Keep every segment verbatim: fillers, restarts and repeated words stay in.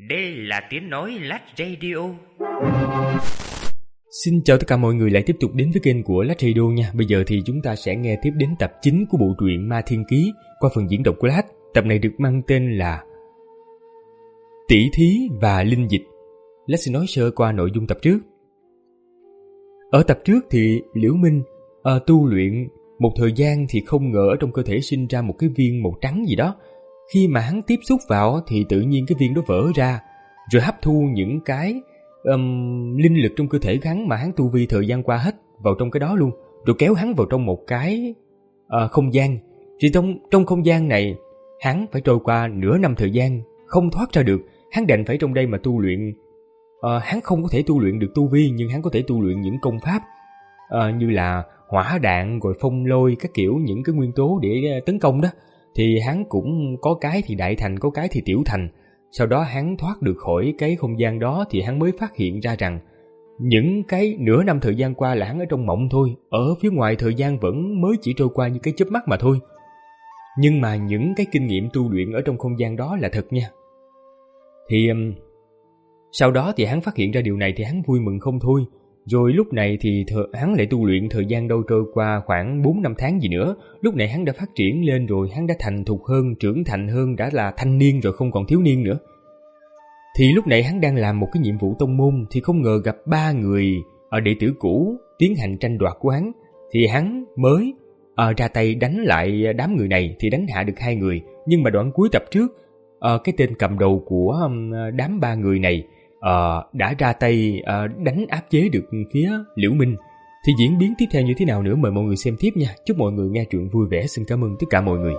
Đây là tiếng nói Lách Radio. Xin chào tất cả mọi người lại tiếp tục đến với kênh của Lách Radio nha. Bây giờ thì chúng ta sẽ nghe tiếp đến tập chín của bộ truyện Ma Thiên Ký qua phần diễn đọc của Lách. Tập này được mang tên là Tỷ Thí và Linh Dịch. Lách sẽ nói sơ qua nội dung tập trước. Ở tập trước thì Liễu Minh à, tu luyện một thời gian thì không ngờ ở trong cơ thể sinh ra một cái viên màu trắng gì đó. Khi mà hắn tiếp xúc vào thì tự nhiên cái viên đó vỡ ra, rồi hấp thu những cái um, linh lực trong cơ thể hắn mà hắn tu vi thời gian qua hết vào trong cái đó luôn, rồi kéo hắn vào trong một cái uh, không gian. Thì trong, trong không gian này hắn phải trôi qua nửa năm thời gian không thoát ra được. Hắn đành phải trong đây mà tu luyện. uh, Hắn không có thể tu luyện được tu vi, nhưng hắn có thể tu luyện những công pháp uh, như là hỏa đạn rồi phong lôi các kiểu, những cái nguyên tố để tấn công đó. Thì hắn cũng có cái thì đại thành, có cái thì tiểu thành. Sau đó hắn thoát được khỏi cái không gian đó thì hắn mới phát hiện ra rằng những cái nửa năm thời gian qua là hắn ở trong mộng thôi. Ở phía ngoài thời gian vẫn mới chỉ trôi qua như cái chớp mắt mà thôi. Nhưng mà những cái kinh nghiệm tu luyện ở trong không gian đó là thật nha. Thì um, sau đó thì hắn phát hiện ra điều này thì hắn vui mừng không thôi. Rồi lúc này thì th- hắn lại tu luyện thời gian đâu trôi qua khoảng bốn năm tháng gì nữa. Lúc này hắn đã phát triển lên rồi, hắn đã thành thục hơn, trưởng thành hơn, đã là thanh niên rồi, không còn thiếu niên nữa. Thì lúc này hắn đang làm một cái nhiệm vụ tông môn thì không ngờ gặp ba người ở đệ tử cũ tiến hành tranh đoạt của hắn. Thì hắn mới à, ra tay đánh lại đám người này thì đánh hạ được hai người. Nhưng mà đoạn cuối tập trước, à, cái tên cầm đầu của um, đám ba người này Uh, đã ra tay uh, đánh áp chế được phía Liễu Minh. Thì diễn biến tiếp theo như thế nào nữa mời mọi người xem tiếp nha. Chúc mọi người nghe truyện vui vẻ. Xin cảm ơn tất cả mọi người.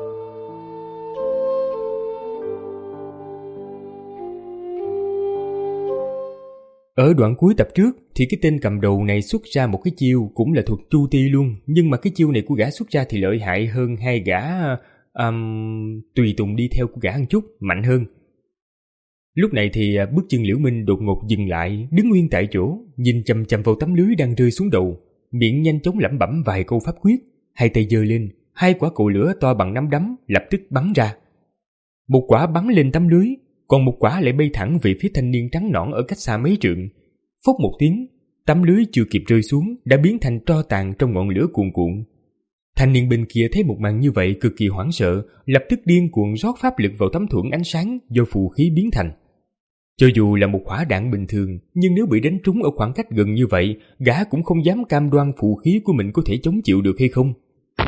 Ở đoạn cuối tập trước thì cái tên cầm đầu này xuất ra một cái chiêu cũng là thuật chu ti luôn. Nhưng mà cái chiêu này của gã xuất ra thì lợi hại hơn hai gã um, tùy tùng đi theo của gã một chút, mạnh hơn. Lúc này thì bước chân Liễu Minh đột ngột dừng lại, đứng nguyên tại chỗ, nhìn chằm chằm vào tấm lưới đang rơi xuống đầu, miệng nhanh chóng lẩm bẩm vài câu pháp quyết, hai tay giơ lên, hai quả cầu lửa to bằng nắm đấm lập tức bắn ra. Một quả bắn lên tấm lưới, còn một quả lại bay thẳng về phía thanh niên trắng nõn ở cách xa mấy trượng. Phốc một tiếng, tấm lưới chưa kịp rơi xuống đã biến thành tro tàn trong ngọn lửa cuồn cuộn. Thanh niên bên kia thấy một màn như vậy cực kỳ hoảng sợ, lập tức điên cuồng rót pháp lực vào tấm thuẫn ánh sáng do phù khí biến thành. Cho dù là một hỏa đạn bình thường, nhưng nếu bị đánh trúng ở khoảng cách gần như vậy, gã cũng không dám cam đoan phù khí của mình có thể chống chịu được hay không.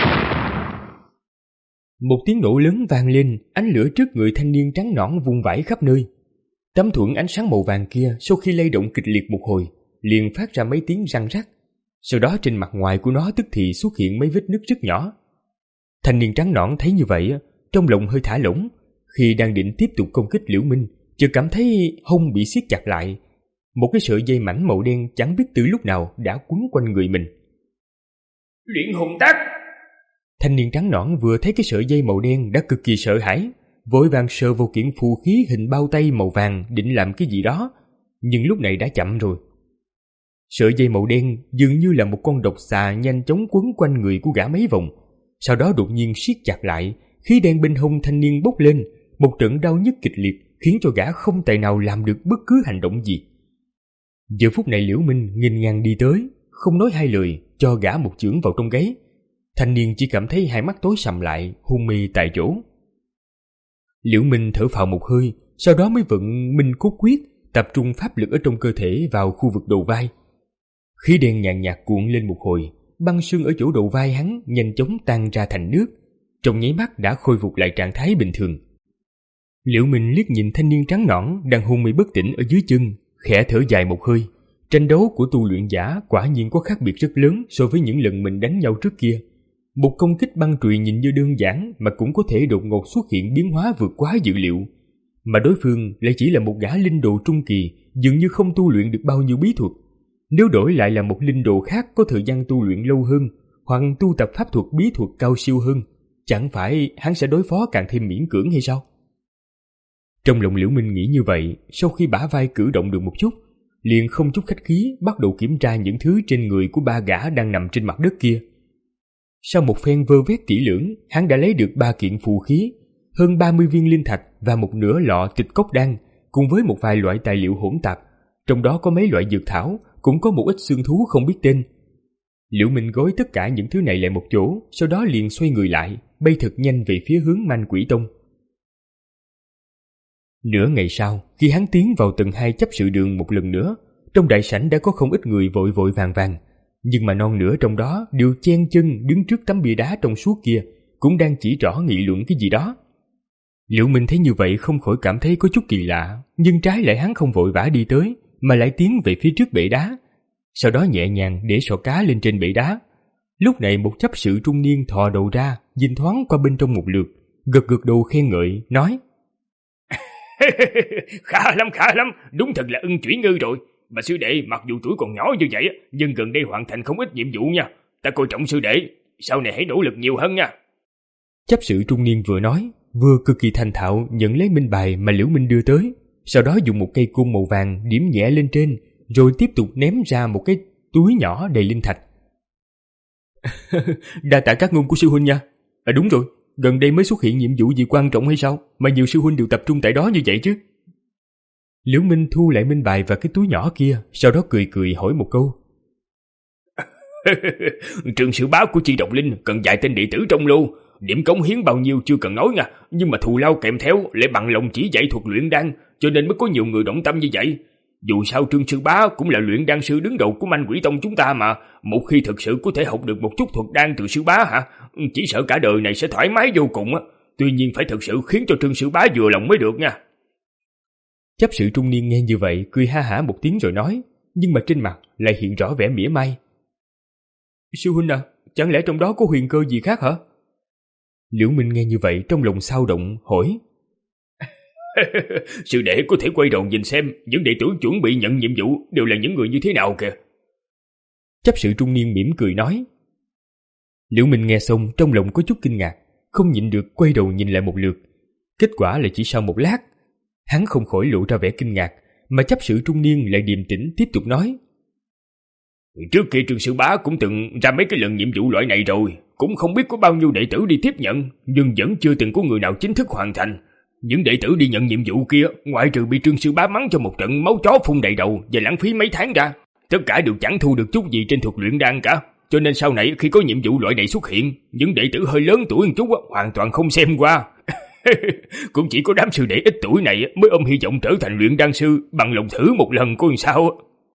Một tiếng nổ lớn vang lên, ánh lửa trước người thanh niên trắng nõn vung vãi khắp nơi. Tấm thuẫn ánh sáng màu vàng kia sau khi lay động kịch liệt một hồi, liền phát ra mấy tiếng răng rắc. Sau đó trên mặt ngoài của nó tức thì xuất hiện mấy vết nứt rất nhỏ. Thanh niên trắng nõn thấy như vậy, trong lòng hơi thả lỏng. Khi đang định tiếp tục công kích Liễu Minh, chợt cảm thấy hông bị siết chặt lại. Một cái sợi dây mảnh màu đen chẳng biết từ lúc nào đã quấn quanh người mình. Luyện hồn tác! Thanh niên trắng nõn vừa thấy cái sợi dây màu đen đã cực kỳ sợ hãi, vội vàng sờ vào kiện phù khí hình bao tay màu vàng định làm cái gì đó, nhưng lúc này đã chậm rồi. Sợi dây màu đen dường như là một con độc xà nhanh chóng quấn quanh người của gã mấy vòng, sau đó đột nhiên siết chặt lại, khí đen bên hông thanh niên bốc lên, một trận đau nhức kịch liệt khiến cho gã không tài nào làm được bất cứ hành động gì. Giờ phút này Liễu Minh nghênh ngang đi tới, không nói hai lời, cho gã một chưởng vào trong gáy. Thanh niên chỉ cảm thấy hai mắt tối sầm lại, hôn mê tại chỗ. Liễu Minh thở phào một hơi, sau đó mới vận Minh Cốt Quyết, tập trung pháp lực ở trong cơ thể vào khu vực đầu vai. Khí đen nhàn nhạt cuộn lên một hồi, băng xương ở chỗ đầu vai hắn nhanh chóng tan ra thành nước, trong nháy mắt đã khôi phục lại trạng thái bình thường. Liễu Minh liếc nhìn thanh niên trắng nõn đang hôn mê bất tỉnh ở dưới chân, khẽ thở dài một hơi. Tranh đấu của tu luyện giả quả nhiên có khác biệt rất lớn so với những lần mình đánh nhau trước kia. Một công kích băng chùy nhìn như đơn giản mà cũng có thể đột ngột xuất hiện biến hóa vượt quá dự liệu. Mà đối phương lại chỉ là một gã linh đồ trung kỳ, dường như không tu luyện được bao nhiêu bí thuật. Nếu đổi lại là một linh đồ khác có thời gian tu luyện lâu hơn, hoặc tu tập pháp thuật bí thuật cao siêu hơn, chẳng phải hắn sẽ đối phó càng thêm miễn cưỡng hay sao? Trong lòng Liễu Minh nghĩ như vậy, sau khi bả vai cử động được một chút, liền không chút khách khí bắt đầu kiểm tra những thứ trên người của ba gã đang nằm trên mặt đất kia. Sau một phen vơ vét kỹ lưỡng, hắn đã lấy được ba kiện phù khí, hơn ba mươi viên linh thạch và một nửa lọ tịch cốc đan, cùng với một vài loại tài liệu hỗn tạp, trong đó có mấy loại dược thảo, cũng có một ít xương thú không biết tên. Liễu Minh gói tất cả những thứ này lại một chỗ, sau đó liền xoay người lại, bay thật nhanh về phía hướng Man Quỷ Tông. Nửa ngày sau, khi hắn tiến vào tầng hai chấp sự đường một lần nữa, trong đại sảnh đã có không ít người vội vội vàng vàng, nhưng mà non nửa trong đó đều chen chân đứng trước tấm bia đá trong suốt kia, cũng đang chỉ rõ nghị luận cái gì đó. Liễu Minh thấy như vậy không khỏi cảm thấy có chút kỳ lạ, nhưng trái lại hắn không vội vã đi tới, mà lại tiến về phía trước bể đá, sau đó nhẹ nhàng để sọ cá lên trên bể đá. Lúc này một chấp sự trung niên thò đầu ra, nhìn thoáng qua bên trong một lượt, gật gật đầu khen ngợi, nói: Khá lắm, khá lắm, đúng thật là ưng chuyển ngư rồi. Mà sư đệ mặc dù tuổi còn nhỏ như vậy, nhưng gần đây hoàn thành không ít nhiệm vụ nha. Ta coi trọng sư đệ, sau này hãy nỗ lực nhiều hơn nha. Chấp sự trung niên vừa nói, vừa cực kỳ thành thạo nhận lấy minh bài mà Liễu Minh đưa tới, sau đó dùng một cây cung màu vàng điểm nhẹ lên trên, rồi tiếp tục ném ra một cái túi nhỏ đầy linh thạch. Đa tạ các ngôn của sư huynh nha. À đúng rồi, gần đây mới xuất hiện nhiệm vụ gì quan trọng hay sao mà nhiều sư huynh đều tập trung tại đó như vậy chứ? Liễu Minh thu lại minh bài và cái túi nhỏ kia, sau đó cười cười hỏi một câu. Trường sư bá của Chi Độc Linh cần dạy tên đệ tử trong lô, điểm cống hiến bao nhiêu chưa cần nói nha, nhưng mà thù lao kèm theo lại bằng lòng chỉ dạy thuật luyện đan, cho nên mới có nhiều người động tâm như vậy. Dù sao Trương sư bá cũng là luyện đan sư đứng đầu của Man Quỷ Tông chúng ta mà, một khi thực sự có thể học được một chút thuật đan từ sư bá hả, chỉ sợ cả đời này sẽ thoải mái vô cùng á. Tuy nhiên phải thực sự khiến cho Trương sư bá vừa lòng mới được nha. Chấp sự trung niên nghe như vậy cười ha hả một tiếng rồi nói, nhưng mà trên mặt lại hiện rõ vẻ mỉa mai. Sư huynh à, chẳng lẽ trong đó có huyền cơ gì khác hả? Liễu Minh nghe như vậy trong lòng xao động, hỏi. Sư đệ có thể quay đầu nhìn xem những đệ tử chuẩn bị nhận nhiệm vụ đều là những người như thế nào kìa. Chấp sự trung niên mỉm cười nói. Liễu Minh nghe xong trong lòng có chút kinh ngạc, không nhịn được quay đầu nhìn lại một lượt. Kết quả là chỉ sau một lát, hắn không khỏi lộ ra vẻ kinh ngạc, mà chấp sự trung niên lại điềm tĩnh tiếp tục nói. Trước kia Trương sư bá cũng từng ra mấy cái lần nhiệm vụ loại này rồi, cũng không biết có bao nhiêu đệ tử đi tiếp nhận, nhưng vẫn chưa từng có người nào chính thức hoàn thành. Những đệ tử đi nhận nhiệm vụ kia, ngoại trừ bị Trương sư bá mắng cho một trận máu chó phun đầy đầu và lãng phí mấy tháng ra, tất cả đều chẳng thu được chút gì trên thuật luyện đan cả. Cho nên sau này khi có nhiệm vụ loại này xuất hiện, những đệ tử hơi lớn tuổi một chút hoàn toàn không xem qua. Cũng chỉ có đám sư đệ ít tuổi này mới ôm hy vọng trở thành luyện đan sư, bằng lòng thử một lần coi sao.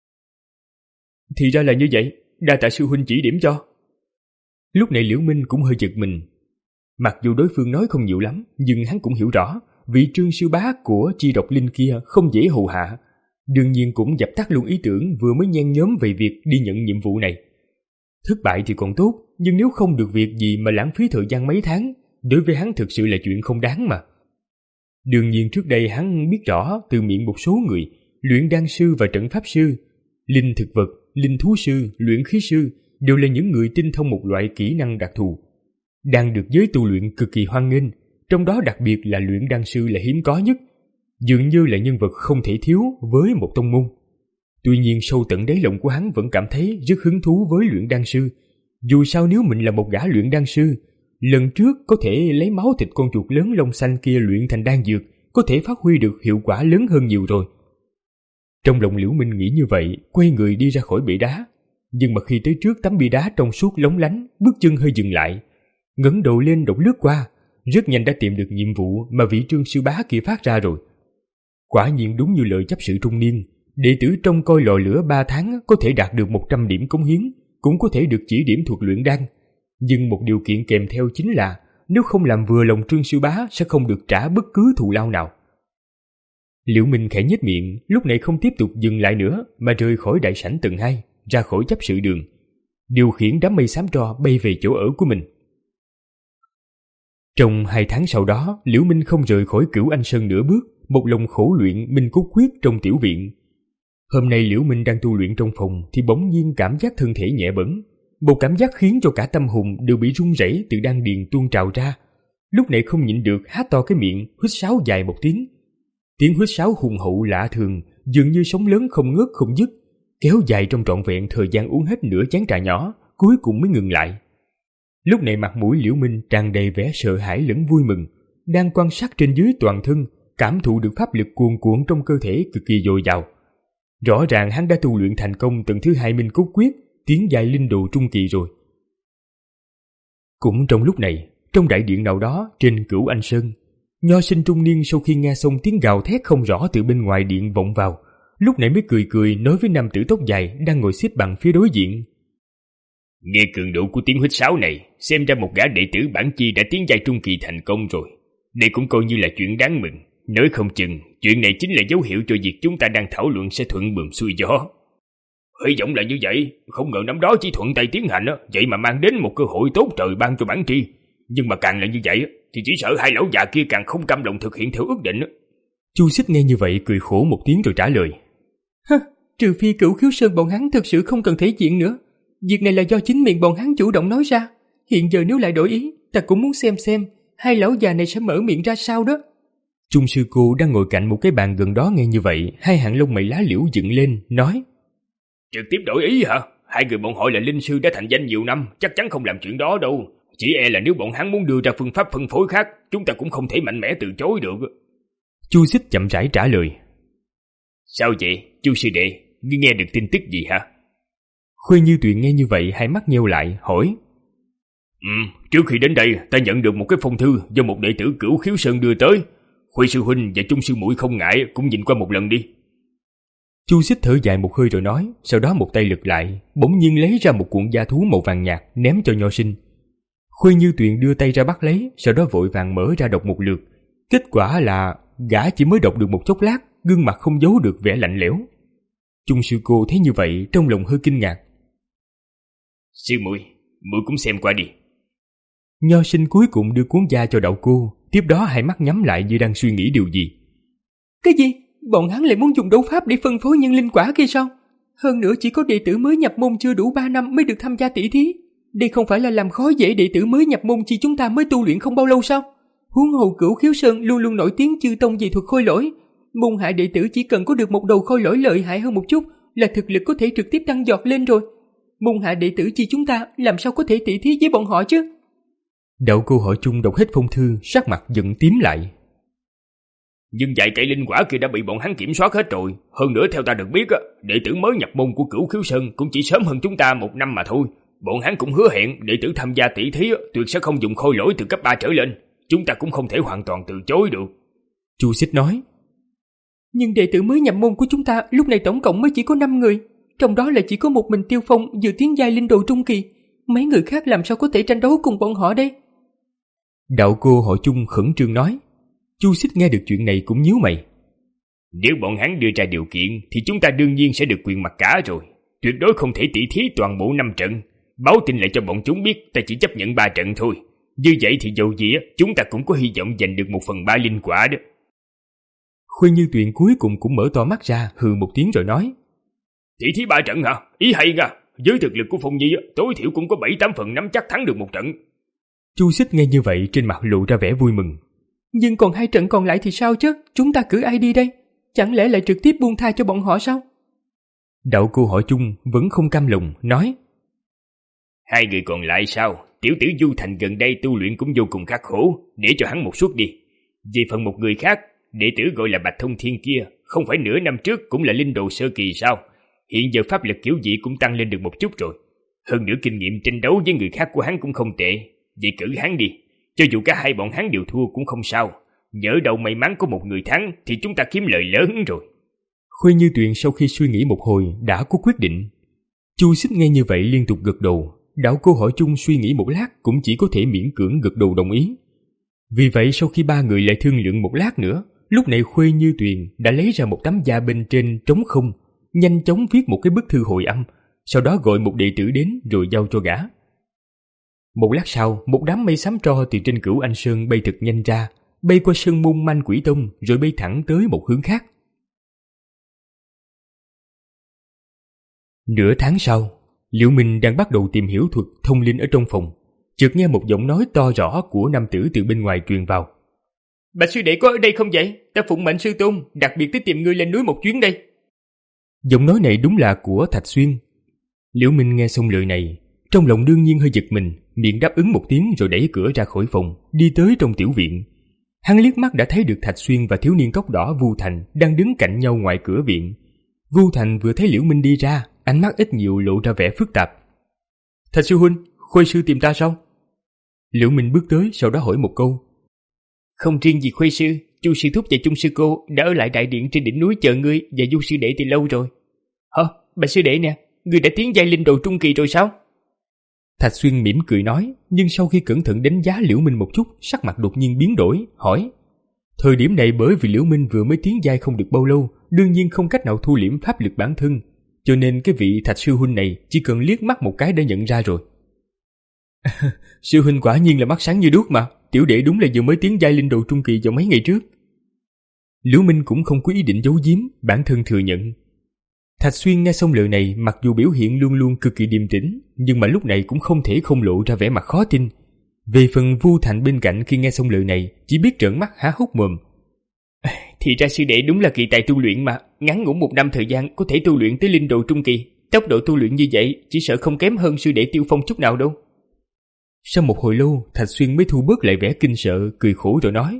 Thì ra là như vậy, đa tạ sư huynh chỉ điểm cho. Lúc này Liễu Minh cũng hơi giật mình. Mặc dù đối phương nói không nhiều lắm, nhưng hắn cũng hiểu rõ vị Trương sư bá của Chi Độc Linh kia không dễ hù hạ. Đương nhiên cũng dập tắt luôn ý tưởng vừa mới nhen nhóm về việc đi nhận nhiệm vụ này. Thất bại thì còn tốt, nhưng nếu không được việc gì mà lãng phí thời gian mấy tháng, đối với hắn thực sự là chuyện không đáng mà. Đương nhiên trước đây hắn biết rõ từ miệng một số người, luyện đan sư và trận pháp sư, linh thực vật, linh thú sư, luyện khí sư đều là những người tinh thông một loại kỹ năng đặc thù, đang được giới tu luyện cực kỳ hoan nghênh, trong đó đặc biệt là luyện đan sư là hiếm có nhất, dường như là nhân vật không thể thiếu với một tông môn. Tuy nhiên sâu tận đáy lòng của hắn vẫn cảm thấy rất hứng thú với luyện đan sư. Dù sao nếu mình là một gã luyện đan sư, lần trước có thể lấy máu thịt con chuột lớn lông xanh kia luyện thành đan dược, có thể phát huy được hiệu quả lớn hơn nhiều rồi. Trong lòng Liễu Minh nghĩ như vậy, quay người đi ra khỏi bể đá. Nhưng mà khi tới trước tấm bia đá trong suốt lóng lánh, bước chân hơi dừng lại, ngẩng đầu lên đọc lướt qua, rất nhanh đã tìm được nhiệm vụ mà vị Trương sư bá kia phát ra rồi. Quả nhiên đúng như lời chấp sự trung niên, đệ tử trông coi lò lửa ba tháng có thể đạt được một trăm điểm cống hiến, cũng có thể được chỉ điểm thuật luyện đan. Nhưng một điều kiện kèm theo chính là nếu không làm vừa lòng Trương sư bá sẽ không được trả bất cứ thù lao nào. Liễu Minh khẽ nhếch miệng, lúc này không tiếp tục dừng lại nữa mà rời khỏi đại sảnh tầng hai, ra khỏi chấp sự đường, điều khiển đám mây xám tro bay về chỗ ở của mình. Trong hai tháng sau đó, Liễu Minh không rời khỏi Cửu Anh Sơn nửa bước, một lòng khổ luyện Minh Cốt Quyết trong tiểu viện. Hôm nay Liễu Minh đang tu luyện trong phòng thì bỗng nhiên cảm giác thân thể nhẹ bẫng, một cảm giác khiến cho cả tâm hồn đều bị run rẩy từ đan điền tuôn trào ra. Lúc này không nhịn được há to cái miệng, huýt sáo dài một tiếng. Tiếng huýt sáo hùng hậu lạ thường, dường như sóng lớn không ngớt không dứt, kéo dài trong trọn vẹn thời gian uống hết nửa chén trà nhỏ, cuối cùng mới ngừng lại. Lúc này mặt mũi Liễu Minh tràn đầy vẻ sợ hãi lẫn vui mừng, đang quan sát trên dưới toàn thân, cảm thụ được pháp lực cuồn cuộn trong cơ thể cực kỳ dồi dào. Rõ ràng hắn đã tu luyện thành công tầng thứ hai Minh Cốt Quyết, tiến giai linh đồ trung kỳ rồi. Cũng trong lúc này, trong đại điện nào đó trên Cửu Anh Sơn, nho sinh trung niên sau khi nghe xong tiếng gào thét không rõ từ bên ngoài điện vọng vào, lúc nãy mới cười cười nói với nam tử tóc dài đang ngồi xếp bằng phía đối diện. Nghe cường độ của tiếng huýt sáo này, xem ra một gã đệ tử bản chi đã tiến giai trung kỳ thành công rồi. Đây cũng coi như là chuyện đáng mừng. Nói không chừng, chuyện này chính là dấu hiệu cho việc chúng ta đang thảo luận sẽ thuận buồm xuôi gió. Hy vọng là như vậy, không ngờ năm đó chỉ thuận tay tiến hành, vậy mà mang đến một cơ hội tốt trời ban cho bản tri. Nhưng mà càng là như vậy, thì chỉ sợ hai lão già kia càng không cam lòng thực hiện theo ước định. Chu Xích nghe như vậy cười khổ một tiếng rồi trả lời. Hơ, trừ phi Cửu Khiếu Sơn bọn hắn thực sự không cần thể diện nữa. Việc này là do chính miệng bọn hắn chủ động nói ra. Hiện giờ nếu lại đổi ý, ta cũng muốn xem xem hai lão già này sẽ mở miệng ra sao đó. Trung sư cô đang ngồi cạnh một cái bàn gần đó nghe như vậy, hai hàng lông mày lá liễu dựng lên, nói: Trực tiếp đổi ý hả? Hai người bọn họ là linh sư đã thành danh nhiều năm, chắc chắn không làm chuyện đó đâu. Chỉ e là nếu bọn hắn muốn đưa ra phương pháp phân phối khác, chúng ta cũng không thể mạnh mẽ từ chối được. Chu Xích chậm rãi trả lời. Sao vậy, Chu sư đệ, ngươi nghe được tin tức gì hả? Khuê Như Tuyền nghe như vậy hai mắt nheo lại, hỏi: Ừ, trước khi đến đây, ta nhận được một cái phong thư do một đệ tử Cửu Khiếu Sơn đưa tới. Khuê sư huynh và Trung sư muội không ngại, cũng nhìn qua một lần đi. Chu Xích thở dài một hơi rồi nói, sau đó một tay lật lại, bỗng nhiên lấy ra một cuộn da thú màu vàng nhạt ném cho nho sinh. Khuê Như Tuyền đưa tay ra bắt lấy, sau đó vội vàng mở ra đọc một lượt. Kết quả là gã chỉ mới đọc được một chốc lát, gương mặt không giấu được vẻ lạnh lẽo. Trung sư cô thấy như vậy trong lòng hơi kinh ngạc. Sư muội, muội cũng xem qua đi. Nho sinh cuối cùng đưa cuốn da cho đạo cô, tiếp đó hai mắt nhắm lại như đang suy nghĩ điều gì. Cái gì? Bọn hắn lại muốn dùng đấu pháp để phân phối nhân linh quả kia sao? Hơn nữa chỉ có đệ tử mới nhập môn chưa đủ ba năm mới được tham gia tỷ thí. Đây không phải là làm khó dễ đệ tử mới nhập môn chỉ chúng ta mới tu luyện không bao lâu sao? Huống hồ Cửu Khiếu Sơn luôn luôn nổi tiếng chư tông dị thuật khôi lỗi. Môn hạ đệ tử chỉ cần có được một đầu khôi lỗi lợi hại hơn một chút là thực lực có thể trực tiếp tăng giọt lên rồi. Môn hạ đệ tử chi chúng ta làm sao có thể tỷ thí với bọn họ chứ? Đạo cô Hội Chung đọc hết phong thư, sắc mặt giận tím lại. Nhưng vài cây linh quả kia đã bị bọn hắn kiểm soát hết rồi. Hơn nữa theo ta được biết, đệ tử mới nhập môn của Cửu Khiếu Sơn cũng chỉ sớm hơn chúng ta một năm mà thôi. Bọn hắn cũng hứa hẹn đệ tử tham gia tỷ thí tuyệt sẽ không dùng khôi lỗi từ cấp ba trở lên. Chúng ta cũng không thể hoàn toàn từ chối được. Chu Xích nói. Nhưng đệ tử mới nhập môn của chúng ta lúc này tổng cộng mới chỉ có năm người. Trong đó là chỉ có một mình Tiêu Phong vừa tiến giai linh đồ trung kỳ. Mấy người khác làm sao có thể tranh đấu cùng bọn họ đây? Đạo cô Hội Chung khẩn trương nói. Chu Xích nghe được chuyện này cũng nhíu mày. Nếu bọn hắn đưa ra điều kiện thì chúng ta đương nhiên sẽ được quyền mặc cả rồi. Tuyệt đối không thể tỷ thí toàn bộ năm trận. Báo tin lại cho bọn chúng biết ta chỉ chấp nhận ba trận thôi. Như vậy thì dầu gì chúng ta cũng có hy vọng giành được một phần ba linh quả đó. Khuê Như Tuyền cuối cùng cũng mở to mắt ra, hừ một tiếng rồi nói. Tỷ thí ba trận hả? Ý hay nha. Với thực lực của Phong Nhi tối thiểu cũng có bảy tám phần nắm chắc thắng được một trận. Chu Xích nghe như vậy trên mặt lộ ra vẻ vui mừng. Nhưng còn hai trận còn lại thì sao chứ? Chúng ta cử ai đi đây? Chẳng lẽ lại trực tiếp buông tha cho bọn họ sao? Đạo cô Hội Chung vẫn không cam lòng, nói. Hai người còn lại sao? Tiểu tử Du Thành gần đây tu luyện cũng vô cùng khắc khổ, để cho hắn một suất đi. Về phần một người khác, đệ tử gọi là Bạch Thông Thiên kia, không phải nửa năm trước cũng là linh đồ sơ kỳ sao? Hiện giờ pháp lực kiểu gì cũng tăng lên được một chút rồi. Hơn nữa kinh nghiệm tranh đấu với người khác của hắn cũng không tệ. Vậy cử hắn đi. Cho dù cả hai bọn hắn đều thua cũng không sao. Nhỡ đầu may mắn có một người thắng thì chúng ta kiếm lợi lớn rồi. Khuê Như Tuyền sau khi suy nghĩ một hồi đã có quyết định. Chu Xích nghe như vậy liên tục gật đầu. Đạo cô Hội Chung suy nghĩ một lát cũng chỉ có thể miễn cưỡng gật đầu đồng ý. Vì vậy sau khi ba người lại thương lượng một lát nữa, lúc này Khuê Như Tuyền đã lấy ra một tấm da bên trên trống không, nhanh chóng viết một cái bức thư hồi âm, sau đó gọi một đệ tử đến rồi giao cho gã. Một lát sau, một đám mây xám tro từ trên Cửu Anh Sơn bay thật nhanh ra, bay qua sơn môn Manh Quỷ Tông rồi bay thẳng tới một hướng khác. Nửa tháng sau, Liễu Minh đang bắt đầu tìm hiểu thuật thông linh ở trong phòng, chợt nghe một giọng nói to rõ của nam tử từ bên ngoài truyền vào. Bạch sư đệ có ở đây không vậy? Ta phụng mệnh sư tôn, đặc biệt tới tìm ngươi lên núi một chuyến đây. Giọng nói này đúng là của Thạch Xuyên. Liễu Minh nghe xong lời này, trong lòng đương nhiên hơi giật mình, miệng đáp ứng một tiếng rồi đẩy cửa ra khỏi phòng, đi tới trong tiểu viện. Hắn liếc mắt đã thấy được Thạch Xuyên và thiếu niên tóc đỏ Vu Thành đang đứng cạnh nhau ngoài cửa viện. Vu Thành vừa thấy Liễu Minh đi ra, ánh mắt ít nhiều lộ ra vẻ phức tạp. Thạch sư huynh, Khuê sư tìm ta sao? Liễu Minh bước tới, sau đó hỏi một câu. Không riêng gì Khuê sư, Chu sư thúc và Chung sư cô đã ở lại đại điện trên đỉnh núi chờ ngươi và Du sư đệ từ lâu rồi. Hả, bà sư đệ nè, ngươi đã tiến giai linh đồ trung kỳ rồi sao? Thạch Xuyên mỉm cười nói, nhưng sau khi cẩn thận đánh giá Liễu Minh một chút, sắc mặt đột nhiên biến đổi, hỏi. Thời điểm này bởi vì Liễu Minh vừa mới tiến giai không được bao lâu, đương nhiên không cách nào thu liễm pháp lực bản thân, cho nên cái vị Thạch sư huynh này chỉ cần liếc mắt một cái đã nhận ra rồi. Sư huynh quả nhiên là mắt sáng như đuốc mà, tiểu đệ đúng là vừa mới tiến giai linh đồ trung kỳ vào mấy ngày trước. Liễu Minh cũng không có ý định giấu giếm, bản thân thừa nhận. Thạch Xuyên nghe xong lời này, mặc dù biểu hiện luôn luôn cực kỳ điềm tĩnh, nhưng mà lúc này cũng không thể không lộ ra vẻ mặt khó tin. Về phần Vu Thành bên cạnh khi nghe xong lời này, chỉ biết trợn mắt há hốc mồm. Thì ra sư đệ đúng là kỳ tài tu luyện mà, ngắn ngủn một năm thời gian có thể tu luyện tới linh đồ trung kỳ, tốc độ tu luyện như vậy chỉ sợ không kém hơn sư đệ Tiêu Phong chút nào đâu. Sau một hồi lâu, Thạch Xuyên mới thu bớt lại vẻ kinh sợ, cười khổ rồi nói.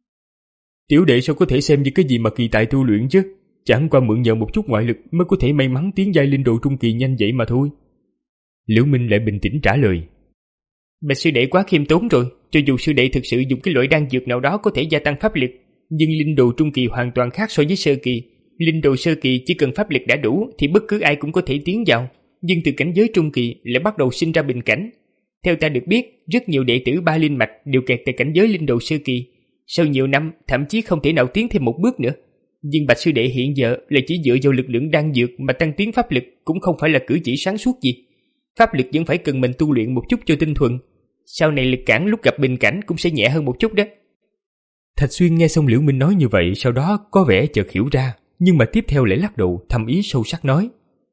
Tiểu đệ sao có thể xem như cái gì mà kỳ tài tu luyện chứ, chẳng qua mượn nhờ một chút ngoại lực mới có thể may mắn tiến giai linh đồ trung kỳ nhanh vậy mà thôi. Liễu Minh lại bình tĩnh trả lời. Bạch sư đệ quá khiêm tốn rồi, cho dù sư đệ thực sự dùng cái loại đan dược nào đó có thể gia tăng pháp lực, nhưng linh đồ trung kỳ hoàn toàn khác so với sơ kỳ. Linh đồ sơ kỳ chỉ cần pháp lực đã đủ thì bất cứ ai cũng có thể tiến vào, nhưng từ cảnh giới trung kỳ lại bắt đầu sinh ra bình cảnh. Theo ta được biết, rất nhiều đệ tử ba linh mạch đều kẹt tại cảnh giới linh đồ sơ kỳ, sau nhiều năm thậm chí không thể nào tiến thêm một bước nữa. Nhưng Bạch sư đệ hiện giờ lại chỉ dựa vào lực lượng đan dược mà tăng tiến pháp lực cũng không phải là cử chỉ sáng suốt gì. Pháp lực vẫn phải cần mình tu luyện một chút cho tinh thuần, sau này lực cản lúc gặp bình cảnh cũng sẽ nhẹ hơn một chút đó. Thạch Xuyên nghe xong Liễu Minh nói như vậy, sau đó có vẻ chợt hiểu ra, nhưng mà tiếp theo lại lắc đầu, thầm ý sâu sắc nói.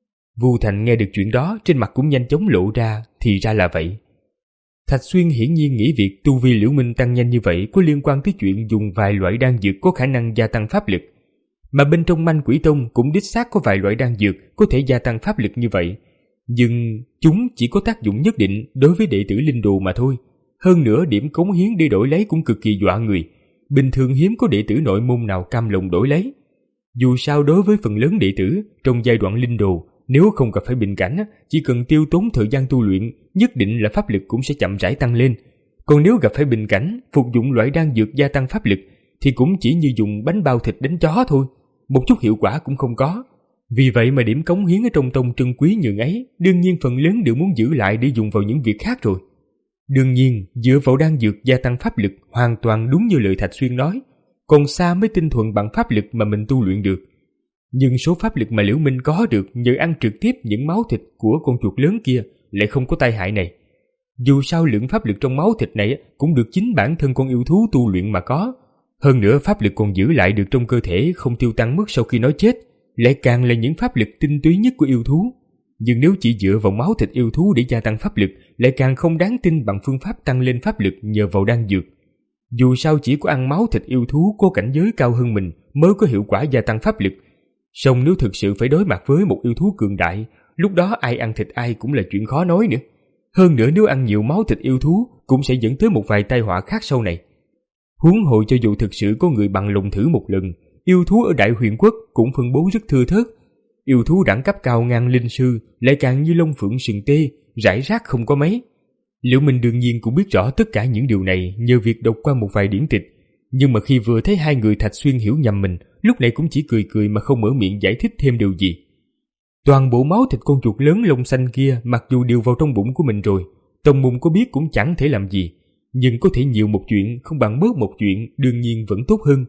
Vu Thành nghe được chuyện đó, trên mặt cũng nhanh chóng lộ ra, thì ra là vậy. Thạch Xuyên hiển nhiên nghĩ việc tu vi Liễu Minh tăng nhanh như vậy có liên quan tới chuyện dùng vài loại đan dược có khả năng gia tăng pháp lực, mà bên trong Manh Quỷ Tông cũng đích xác có vài loại đan dược có thể gia tăng pháp lực như vậy, nhưng chúng chỉ có tác dụng nhất định đối với đệ tử linh đồ mà thôi. Hơn nữa điểm cống hiến để đổi lấy cũng cực kỳ dọa người, bình thường hiếm có đệ tử nội môn nào cam lòng đổi lấy. Dù sao đối với phần lớn đệ tử trong giai đoạn linh đồ, nếu không gặp phải bình cảnh, chỉ cần tiêu tốn thời gian tu luyện, nhất định là pháp lực cũng sẽ chậm rãi tăng lên. Còn nếu gặp phải bình cảnh, phục dụng loại đan dược gia tăng pháp lực, thì cũng chỉ như dùng bánh bao thịt đánh chó thôi, một chút hiệu quả cũng không có. Vì vậy mà điểm cống hiến ở trong tông trân quý nhường ấy, đương nhiên phần lớn đều muốn giữ lại để dùng vào những việc khác rồi. Đương nhiên, dựa vào đan dược gia tăng pháp lực hoàn toàn đúng như lời Thạch Xuyên nói, còn xa mới tinh thuần bằng pháp lực mà mình tu luyện được. Nhưng số pháp lực mà Liễu Minh có được nhờ ăn trực tiếp những máu thịt của con chuột lớn kia lại không có tai hại này. Dù sao lượng pháp lực trong máu thịt này cũng được chính bản thân con yêu thú tu luyện mà có. Hơn nữa pháp lực còn giữ lại được trong cơ thể, không tiêu tăng mất sau khi nó chết, lại càng là những pháp lực tinh túy nhất của yêu thú. Nhưng nếu chỉ dựa vào máu thịt yêu thú để gia tăng pháp lực, lại càng không đáng tin bằng phương pháp tăng lên pháp lực nhờ vào đan dược. Dù sao chỉ có ăn máu thịt yêu thú có cảnh giới cao hơn mình mới có hiệu quả gia tăng pháp lực. Song nếu thực sự phải đối mặt với một yêu thú cường đại, lúc đó ai ăn thịt ai cũng là chuyện khó nói nữa. Hơn nữa nếu ăn nhiều máu thịt yêu thú cũng sẽ dẫn tới một vài tai họa khác sau này. Huống hồ cho dù thực sự có người bằng lòng thử một lần, yêu thú ở Đại Huyền Quốc cũng phân bố rất thưa thớt. Yêu thú đẳng cấp cao ngang linh sư lại càng như lông phượng sừng tê, rải rác không có mấy. Liễu Minh đương nhiên cũng biết rõ tất cả những điều này nhờ việc đọc qua một vài điển tịch, nhưng mà khi vừa thấy hai người Thạch Xuyên hiểu nhầm mình, lúc này cũng chỉ cười cười mà không mở miệng giải thích thêm điều gì. Toàn bộ máu thịt con chuột lớn lông xanh kia mặc dù đều vào trong bụng của mình rồi, tông môn có biết cũng chẳng thể làm gì, nhưng có thể nhiều một chuyện không bằng bớt một chuyện đương nhiên vẫn tốt hơn.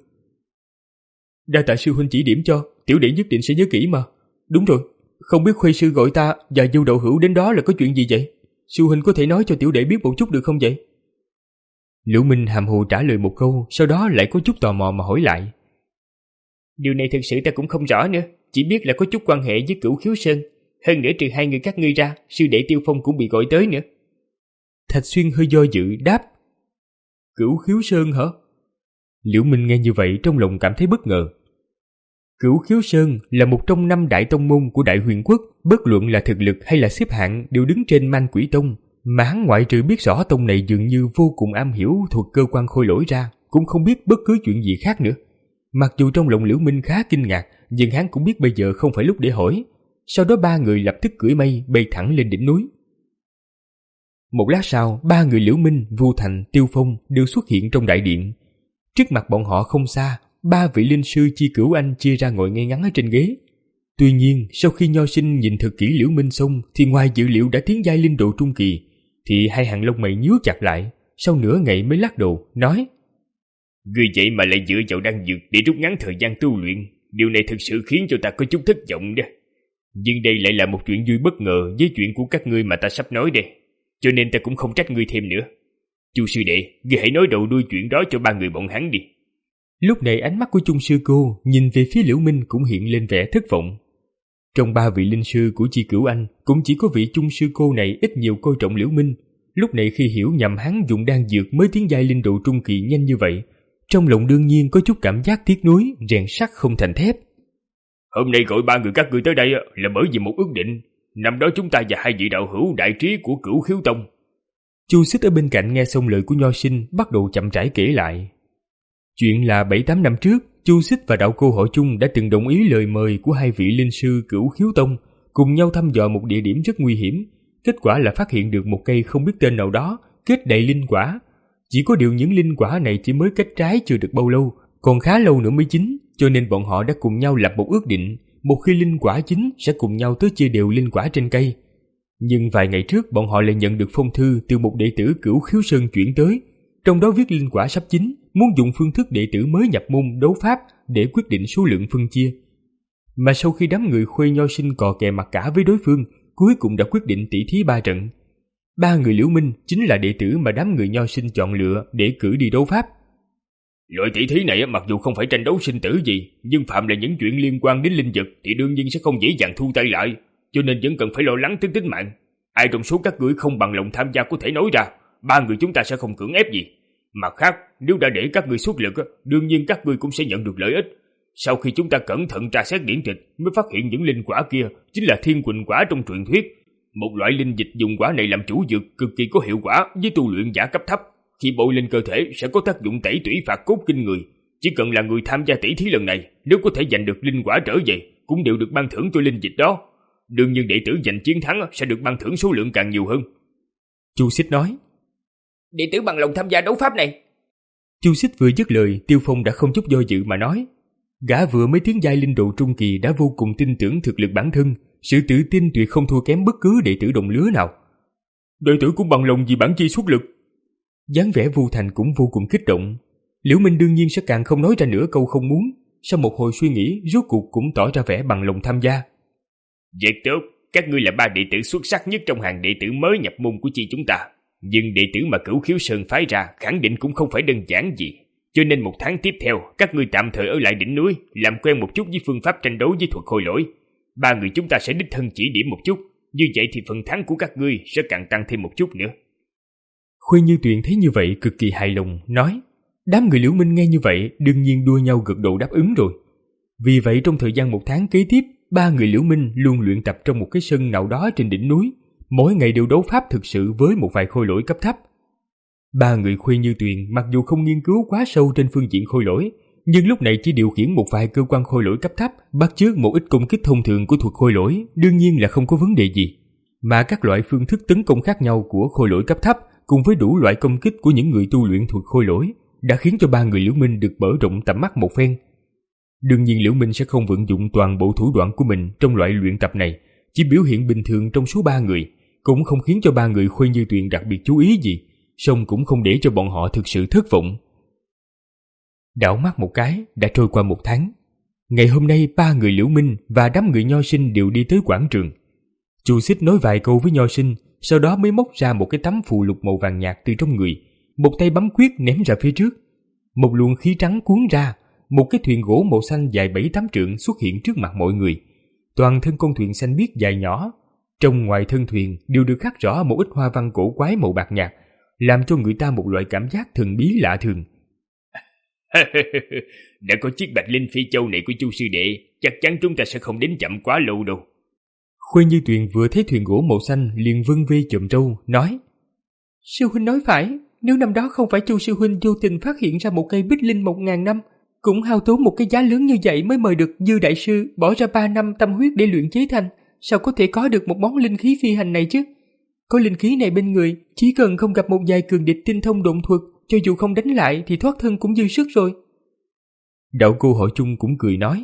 Đa tạ sư huynh chỉ điểm cho, tiểu đệ nhất định sẽ nhớ kỹ mà. Đúng rồi, không biết Khuê sư gọi ta và Du Đậu Hữu đến đó là có chuyện gì vậy? Sư huynh có thể nói cho tiểu đệ biết một chút được không vậy? Liễu Minh hàm hồ trả lời một câu, sau đó lại có chút tò mò mà hỏi lại. Điều này thực sự ta cũng không rõ nữa, chỉ biết là có chút quan hệ với Cửu Khiếu Sơn. Hơn nữa trừ hai người các ngươi ra, sư đệ Tiêu Phong cũng bị gọi tới nữa. Thạch Xuyên hơi do dự đáp. Cửu Khiếu Sơn hả? Liễu Minh nghe như vậy trong lòng cảm thấy bất ngờ. Cửu Khiếu Sơn là một trong năm đại tông môn của Đại Huyền Quốc, bất luận là thực lực hay là xếp hạng đều đứng trên Manh Quỷ Tông, mà hắn ngoại trừ biết rõ tông này dường như vô cùng am hiểu thuật cơ quan khôi lỗi ra, cũng không biết bất cứ chuyện gì khác nữa. Mặc dù trong lòng Liễu Minh khá kinh ngạc, nhưng hắn cũng biết bây giờ không phải lúc để hỏi. Sau đó ba người lập tức cưỡi mây bay thẳng lên đỉnh núi. Một lát sau, ba người Liễu Minh, Vu Thành, Tiêu Phong đều xuất hiện trong đại điện. Trước mặt bọn họ không xa, ba vị linh sư Chi Cửu Anh chia ra ngồi ngay ngắn ở trên ghế. Tuy nhiên, sau khi Nho Sinh nhìn thật kỹ Liễu Minh xong, thì ngoài dự liệu đã tiến giai linh độ trung kỳ, thì hai hàng lông mày nhíu chặt lại. Sau nửa ngày mới lắc đầu, nói: Ngươi vậy mà lại dựa vào đan dược để rút ngắn thời gian tu luyện, điều này thực sự khiến cho ta có chút thất vọng đó. Nhưng đây lại là một chuyện vui bất ngờ với chuyện của các ngươi mà ta sắp nói đây, cho nên ta cũng không trách ngươi thêm nữa. Chu sư đệ, ngươi hãy nói đầu đuôi chuyện đó cho ba người bọn hắn đi. Lúc này ánh mắt của Chung sư cô nhìn về phía Liễu Minh cũng hiện lên vẻ thất vọng. Trong ba vị linh sư của Chi Cửu Anh, cũng chỉ có vị Chung sư cô này ít nhiều coi trọng Liễu Minh. Lúc này khi hiểu nhầm hắn dùng đan dược mới tiến giai linh độ trung kỳ nhanh như vậy, trong lòng đương nhiên có chút cảm giác tiếc nuối, rèn sắt không thành thép. Hôm nay gọi ba người các ngươi tới đây là bởi vì một ước định. Năm đó chúng ta và hai vị đạo hữu đại trí của Cửu Khiếu Tông. Chu Xích ở bên cạnh nghe xong lời của Nho Sinh, bắt đầu chậm rãi kể lại. Chuyện là bảy tám năm trước, Chu Xích và đạo cô họ Chung đã từng đồng ý lời mời của hai vị linh sư Cửu Khiếu Tông, cùng nhau thăm dò một địa điểm rất nguy hiểm. Kết quả là phát hiện được một cây không biết tên nào đó, kết đầy linh quả. Chỉ có điều những linh quả này chỉ mới kết trái chưa được bao lâu, còn khá lâu nữa mới chín, cho nên bọn họ đã cùng nhau lập một ước định, một khi linh quả chín sẽ cùng nhau tới chia đều linh quả trên cây. Nhưng vài ngày trước bọn họ lại nhận được phong thư từ một đệ tử Cửu Khiếu Sơn chuyển tới, trong đó viết linh quả sắp chín, muốn dùng phương thức đệ tử mới nhập môn đấu pháp để quyết định số lượng phân chia. Mà sau khi đám người Khuê Nho Sinh cò kè mặt cả với đối phương, cuối cùng đã quyết định tỷ thí ba trận. Ba người Liễu Minh chính là đệ tử mà đám người Nho Sinh chọn lựa để cử đi đấu pháp. Loại tỷ thí này mặc dù không phải tranh đấu sinh tử gì, nhưng phạm là những chuyện liên quan đến linh vật thì đương nhiên sẽ không dễ dàng thu tay lại, cho nên vẫn cần phải lo lắng tới tính mạng. Ai trong số các ngươi không bằng lòng tham gia có thể nói ra, ba người chúng ta sẽ không cưỡng ép gì. Mặt khác, nếu đã để các ngươi xuất lực, đương nhiên các ngươi cũng sẽ nhận được lợi ích. Sau khi chúng ta cẩn thận tra xét điển tịch, mới phát hiện những linh quả kia chính là thiên quỳnh quả trong truyền thuyết. Một loại linh dịch dùng quả này làm chủ dược, cực kỳ có hiệu quả với tu luyện giả cấp thấp. Khi bội lên cơ thể sẽ có tác dụng tẩy tủy phạt cốt kinh người. Chỉ cần là người tham gia tỷ thí lần này, nếu có thể giành được linh quả trở về, cũng đều được ban thưởng cho linh dịch đó. Đương nhiên đệ tử giành chiến thắng sẽ được ban thưởng số lượng càng nhiều hơn. Chu Xích nói: Đệ tử bằng lòng tham gia đấu pháp này. Chu Xích vừa dứt lời, Tiêu Phong đã không chút do dự mà nói. Gã vừa mới tiến giai linh độ trung kỳ đã vô cùng tin tưởng thực lực bản thân, sự tự tin tuyệt không thua kém bất cứ đệ tử đồng lứa nào. Đệ tử cũng bằng lòng vì bản chi xuất lực. Dáng vẻ Vu Thành cũng vô cùng kích động. Liễu Minh đương nhiên sẽ càng không nói ra nửa câu không muốn. Sau một hồi suy nghĩ, rốt cuộc cũng tỏ ra vẻ bằng lòng tham gia. Vậy tốt, các ngươi là ba đệ tử xuất sắc nhất trong hàng đệ tử mới nhập môn của chi chúng ta. Nhưng đệ tử mà Cửu Khiếu Sơn phái ra khẳng định cũng không phải đơn giản gì. Cho nên một tháng tiếp theo, các ngươi tạm thời ở lại đỉnh núi, làm quen một chút với phương pháp tranh đấu với thuật khôi lỗi. Ba người chúng ta sẽ đích thân chỉ điểm một chút, như vậy thì phần thắng của các ngươi sẽ càng tăng thêm một chút nữa. Khuê Như Tuyền thấy như vậy cực kỳ hài lòng, nói. Đám người Liễu Minh nghe như vậy đương nhiên đua nhau gật đầu đáp ứng rồi. Vì vậy trong thời gian một tháng kế tiếp, ba người Liễu Minh luôn luyện tập trong một cái sân nào đó trên đỉnh núi, mỗi ngày đều đấu pháp thực sự với một vài khôi lỗi cấp thấp. Ba người Khuê Như Tuyền mặc dù không nghiên cứu quá sâu trên phương diện khôi lỗi, nhưng lúc này chỉ điều khiển một vài cơ quan khôi lỗi cấp thấp, bắt chước một ít công kích thông thường của thuật khôi lỗi, đương nhiên là không có vấn đề gì. Mà các loại phương thức tấn công khác nhau của khôi lỗi cấp thấp cùng với đủ loại công kích của những người tu luyện thuật khôi lỗi đã khiến cho ba người Liễu Minh được mở rộng tầm mắt một phen. Đương nhiên Liễu Minh sẽ không vận dụng toàn bộ thủ đoạn của mình trong loại luyện tập này, chỉ biểu hiện bình thường trong số ba người, cũng không khiến cho ba người Khuê Như Tuyền đặc biệt chú ý gì, song cũng không để cho bọn họ thực sự thất vọng. Đảo mắt một cái, đã trôi qua một tháng. Ngày hôm nay ba người Liễu Minh và đám người Nho Sinh đều đi tới quảng trường. Chu Xích nói vài câu với Nho Sinh, sau đó mới móc ra một cái tấm phù lục màu vàng nhạt từ trong người, một tay bấm quyết ném ra phía trước. Một luồng khí trắng cuốn ra, một cái thuyền gỗ màu xanh dài bảy tám trượng xuất hiện trước mặt mọi người. Toàn thân con thuyền xanh biếc dài nhỏ, trong ngoài thân thuyền đều được khắc rõ một ít hoa văn cổ quái màu bạc nhạt, làm cho người ta một loại cảm giác thần bí lạ thường. Đã có chiếc Bạch Linh Phi Châu này của Chu sư đệ, chắc chắn chúng ta sẽ không đến chậm quá lâu đâu. Khuê Như Tuyền vừa thấy thuyền gỗ màu xanh liền vân vê chồm trâu, nói: Sư huynh nói phải, nếu năm đó không phải Chu sư huynh vô tình phát hiện ra một cây bích linh một ngàn năm, cũng hao tốn một cái giá lớn như vậy mới mời được Dư đại sư bỏ ra ba năm tâm huyết để luyện chế thành, sao có thể có được một món linh khí phi hành này chứ? Có linh khí này bên người, chỉ cần không gặp một vài cường địch tinh thông độn thuật, cho dù không đánh lại thì thoát thân cũng dư sức rồi. Đạo cô Hội Chung cũng cười nói.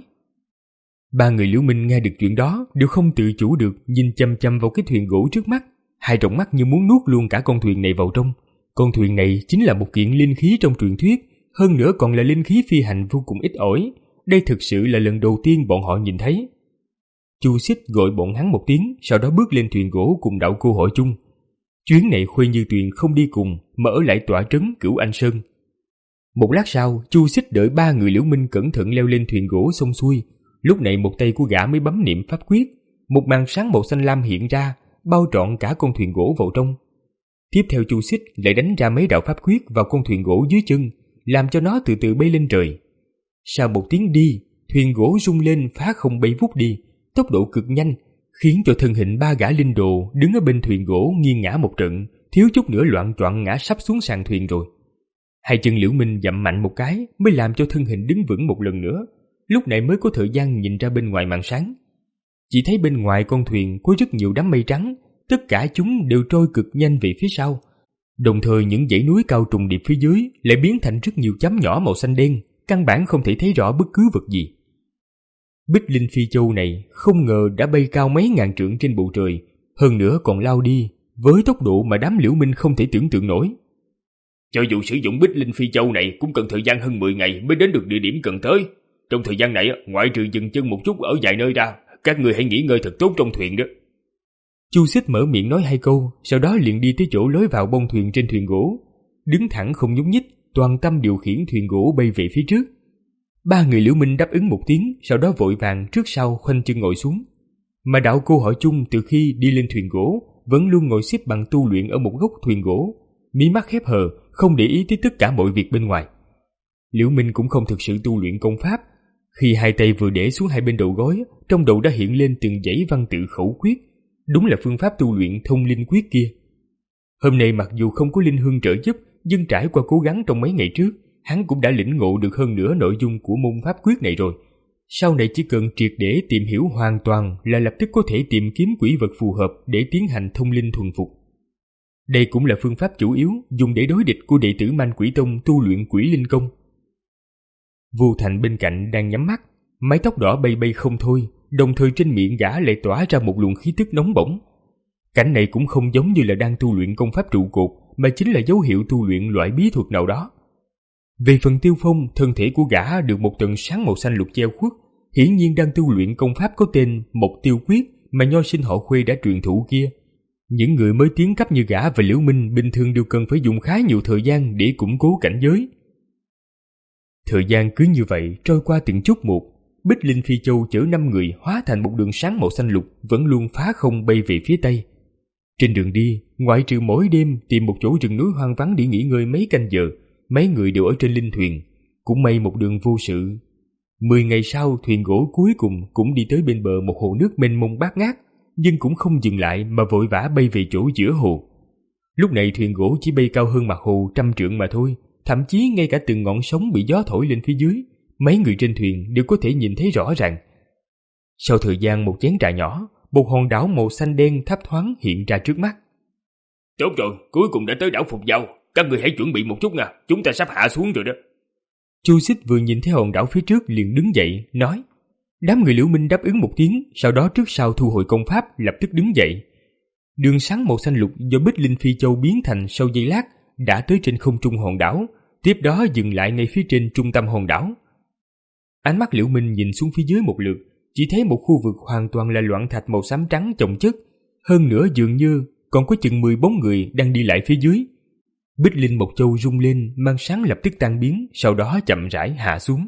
Ba người Liễu Minh nghe được chuyện đó đều không tự chủ được nhìn chăm chăm vào cái thuyền gỗ trước mắt, hai tròng mắt như muốn nuốt luôn cả con thuyền này vào trong. Con thuyền này chính là một kiện linh khí trong truyền thuyết, hơn nữa còn là linh khí phi hành vô cùng ít ỏi. Đây thực sự là lần đầu tiên bọn họ nhìn thấy. Chu Xích gọi bọn hắn một tiếng, sau đó bước lên thuyền gỗ cùng đạo cô Hội Chung. Chuyến này Khuê Như Tuyền không đi cùng, mà ở lại tọa trấn Cửu Anh Sơn. Một lát sau, Chu Xích đợi ba người Liễu Minh cẩn thận leo lên thuyền gỗ xong xuôi. Lúc này một tay của gã mới bấm niệm pháp quyết, một màn sáng màu xanh lam hiện ra, bao trọn cả con thuyền gỗ vào trong. Tiếp theo Chu Xích lại đánh ra mấy đạo pháp quyết vào con thuyền gỗ dưới chân, làm cho nó từ từ bay lên trời. Sau một tiếng đi, thuyền gỗ rung lên phá không bay vút đi, tốc độ cực nhanh, khiến cho thân hình ba gã linh đồ đứng ở bên thuyền gỗ nghiêng ngã một trận, thiếu chút nữa loạng choạng ngã sắp xuống sàn thuyền rồi. Hai chân Liễu Minh dậm mạnh một cái mới làm cho thân hình đứng vững một lần nữa, lúc này mới có thời gian nhìn ra bên ngoài màn sáng. Chỉ thấy bên ngoài con thuyền có rất nhiều đám mây trắng, tất cả chúng đều trôi cực nhanh về phía sau. Đồng thời những dãy núi cao trùng điệp phía dưới lại biến thành rất nhiều chấm nhỏ màu xanh đen, căn bản không thể thấy rõ bất cứ vật gì. Bích Linh Phi Châu này không ngờ đã bay cao mấy ngàn trượng trên bầu trời, hơn nữa còn lao đi với tốc độ mà đám Liễu Minh không thể tưởng tượng nổi. Cho dù sử dụng Bích Linh Phi Châu này cũng cần thời gian hơn mười ngày mới đến được địa điểm cần tới. Trong thời gian này, ngoại trừ dừng chân một chút ở vài nơi ra, các người hãy nghỉ ngơi thật tốt trong thuyền đó. Chu Xích mở miệng nói hai câu, sau đó liền đi tới chỗ lối vào bông thuyền trên thuyền gỗ, đứng thẳng không nhúc nhích, toàn tâm điều khiển thuyền gỗ bay về phía trước. Ba người Liễu Minh đáp ứng một tiếng, sau đó vội vàng trước sau khoanh chân ngồi xuống. Mà đạo cô Hội Chung từ khi đi lên thuyền gỗ vẫn luôn ngồi xếp bằng tu luyện ở một góc thuyền gỗ, mí mắt khép hờ, không để ý tới tất cả mọi việc bên ngoài. Liễu Minh cũng không thực sự tu luyện công pháp. Khi hai tay vừa để xuống hai bên đầu gối, trong đầu đã hiện lên từng dãy văn tự khẩu quyết, đúng là phương pháp tu luyện thông linh quyết kia. Hôm nay mặc dù không có linh hương trợ giúp, nhưng trải qua cố gắng trong mấy ngày trước, hắn cũng đã lĩnh ngộ được hơn nửa nội dung của môn pháp quyết này rồi. Sau này chỉ cần triệt để tìm hiểu hoàn toàn là lập tức có thể tìm kiếm quỷ vật phù hợp để tiến hành thông linh thuần phục. Đây cũng là phương pháp chủ yếu dùng để đối địch của đệ tử Man Quỷ Tông tu luyện quỷ linh công. Vô Thành bên cạnh đang nhắm mắt, mái tóc đỏ bay bay không thôi, đồng thời trên miệng gã lại tỏa ra một luồng khí tức nóng bỏng. Cảnh này cũng không giống như là đang tu luyện công pháp trụ cột, mà chính là dấu hiệu tu luyện loại bí thuật nào đó. Về phần Tiêu Phong, thân thể của gã được một tầng sáng màu xanh lục che khuất, hiển nhiên đang tu luyện công pháp có tên Mộc Tiêu Quyết mà nho sinh họ Khuê đã truyền thụ kia. Những người mới tiến cấp như gã và Liễu Minh bình thường đều cần phải dùng khá nhiều thời gian để củng cố cảnh giới. Thời gian cứ như vậy trôi qua từng chút một, Bích Linh Phi Châu chở năm người hóa thành một đường sáng màu xanh lục vẫn luôn phá không bay về phía tây. Trên đường đi, ngoại trừ mỗi đêm tìm một chỗ rừng núi hoang vắng để nghỉ ngơi mấy canh giờ, mấy người đều ở trên linh thuyền, cũng may một đường vô sự. Mười ngày sau, thuyền gỗ cuối cùng cũng đi tới bên bờ một hồ nước mênh mông bát ngát, nhưng cũng không dừng lại mà vội vã bay về chỗ giữa hồ. Lúc này thuyền gỗ chỉ bay cao hơn mặt hồ trăm trượng mà thôi, thậm chí ngay cả từng ngọn sóng bị gió thổi lên phía dưới, mấy người trên thuyền đều có thể nhìn thấy rõ ràng. Sau thời gian một chén trà nhỏ, một hòn đảo màu xanh đen thấp thoáng hiện ra trước mắt. Tốt rồi, cuối cùng đã tới đảo Phục Giao, các người hãy chuẩn bị một chút nha, chúng ta sắp hạ xuống rồi đó. Chu Xích vừa nhìn thấy hòn đảo phía trước liền đứng dậy, nói. Đám người Liễu Minh đáp ứng một tiếng, sau đó trước sau thu hồi công pháp, lập tức đứng dậy. Đường sáng màu xanh lục do Bích Linh Phi Châu biến thành sau giây lát đã tới trên không trung hòn đảo, tiếp đó dừng lại ngay phía trên trung tâm hòn đảo. Ánh mắt Liễu Minh nhìn xuống phía dưới một lượt, chỉ thấy một khu vực hoàn toàn là loạn thạch màu xám trắng chồng chất, hơn nữa dường như còn có chừng mười bóng người đang đi lại phía dưới. Bích Linh Mộc Châu rung lên, mang sáng lập tức tan biến, sau đó chậm rãi hạ xuống.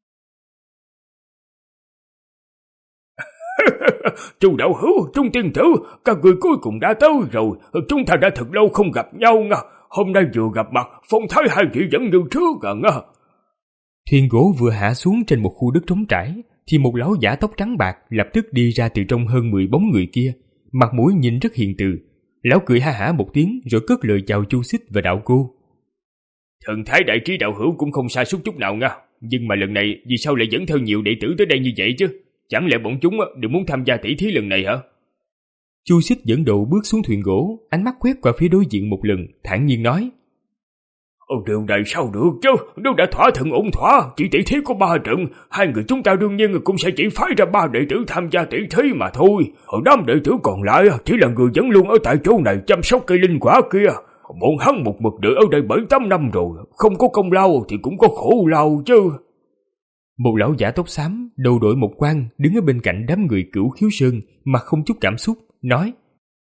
Chu đạo hữu, Trung tiên tử, các người cuối cùng đã tới rồi, chúng ta đã thật lâu không gặp nhau nha. Hôm nay vừa gặp mặt, phong thái hai vị vẫn như trước à nha. Thuyền gỗ vừa hạ xuống trên một khu đất trống trải, thì một lão giả tóc trắng bạc lập tức đi ra từ trong hơn mười bóng người kia, mặt mũi nhìn rất hiền từ. Lão cười ha hả một tiếng rồi cất lời chào Chu Xích và đạo cô. Thần thái đại trí đạo hữu cũng không sai sút chút nào nha. Nhưng mà lần này vì sao lại dẫn theo nhiều đệ tử tới đây như vậy chứ? Chẳng lẽ bọn chúng đều muốn tham gia tỷ thí lần này hả? Chu Xích dẫn đầu bước xuống thuyền gỗ, ánh mắt quét qua phía đối diện một lần, thản nhiên nói: Ồ, điều này sao được chứ? Nếu đã thỏa thuận ổn thỏa, chỉ tỷ thí có ba trận, hai người chúng ta đương nhiên cũng sẽ chỉ phái ra ba đệ tử tham gia tỷ thí mà thôi. Ở đám đệ tử còn lại chỉ là người vẫn luôn ở tại chỗ này chăm sóc cây linh quả kia. Bọn hắn một mực đợi ở đây bảy tám năm rồi, không có công lao thì cũng có khổ lao chứ. Một lão giả tóc xám, đầu đội một quan, đứng ở bên cạnh đám người Cửu Khiếu Sơn, mặt không chút cảm xúc, nói: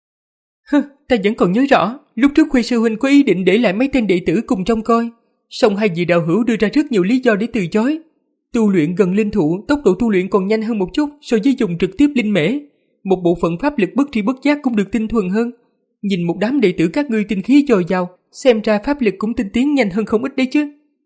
Hừ, ta vẫn còn nhớ rõ, lúc trước Khuê sư huynh có ý định để lại mấy tên đệ tử cùng trông coi, song hai vị đạo hữu đưa ra rất nhiều lý do để từ chối. Tu luyện gần linh thụ, tốc độ tu luyện còn nhanh hơn một chút so với dùng trực tiếp linh mễ. Một bộ phận pháp lực bất tri bất giác cũng được tinh thuần hơn. Nhìn một đám đệ tử các ngươi tinh khí dồi dào, xem ra pháp lực cũng tinh tiến nhanh hơn không ít đấy chứ.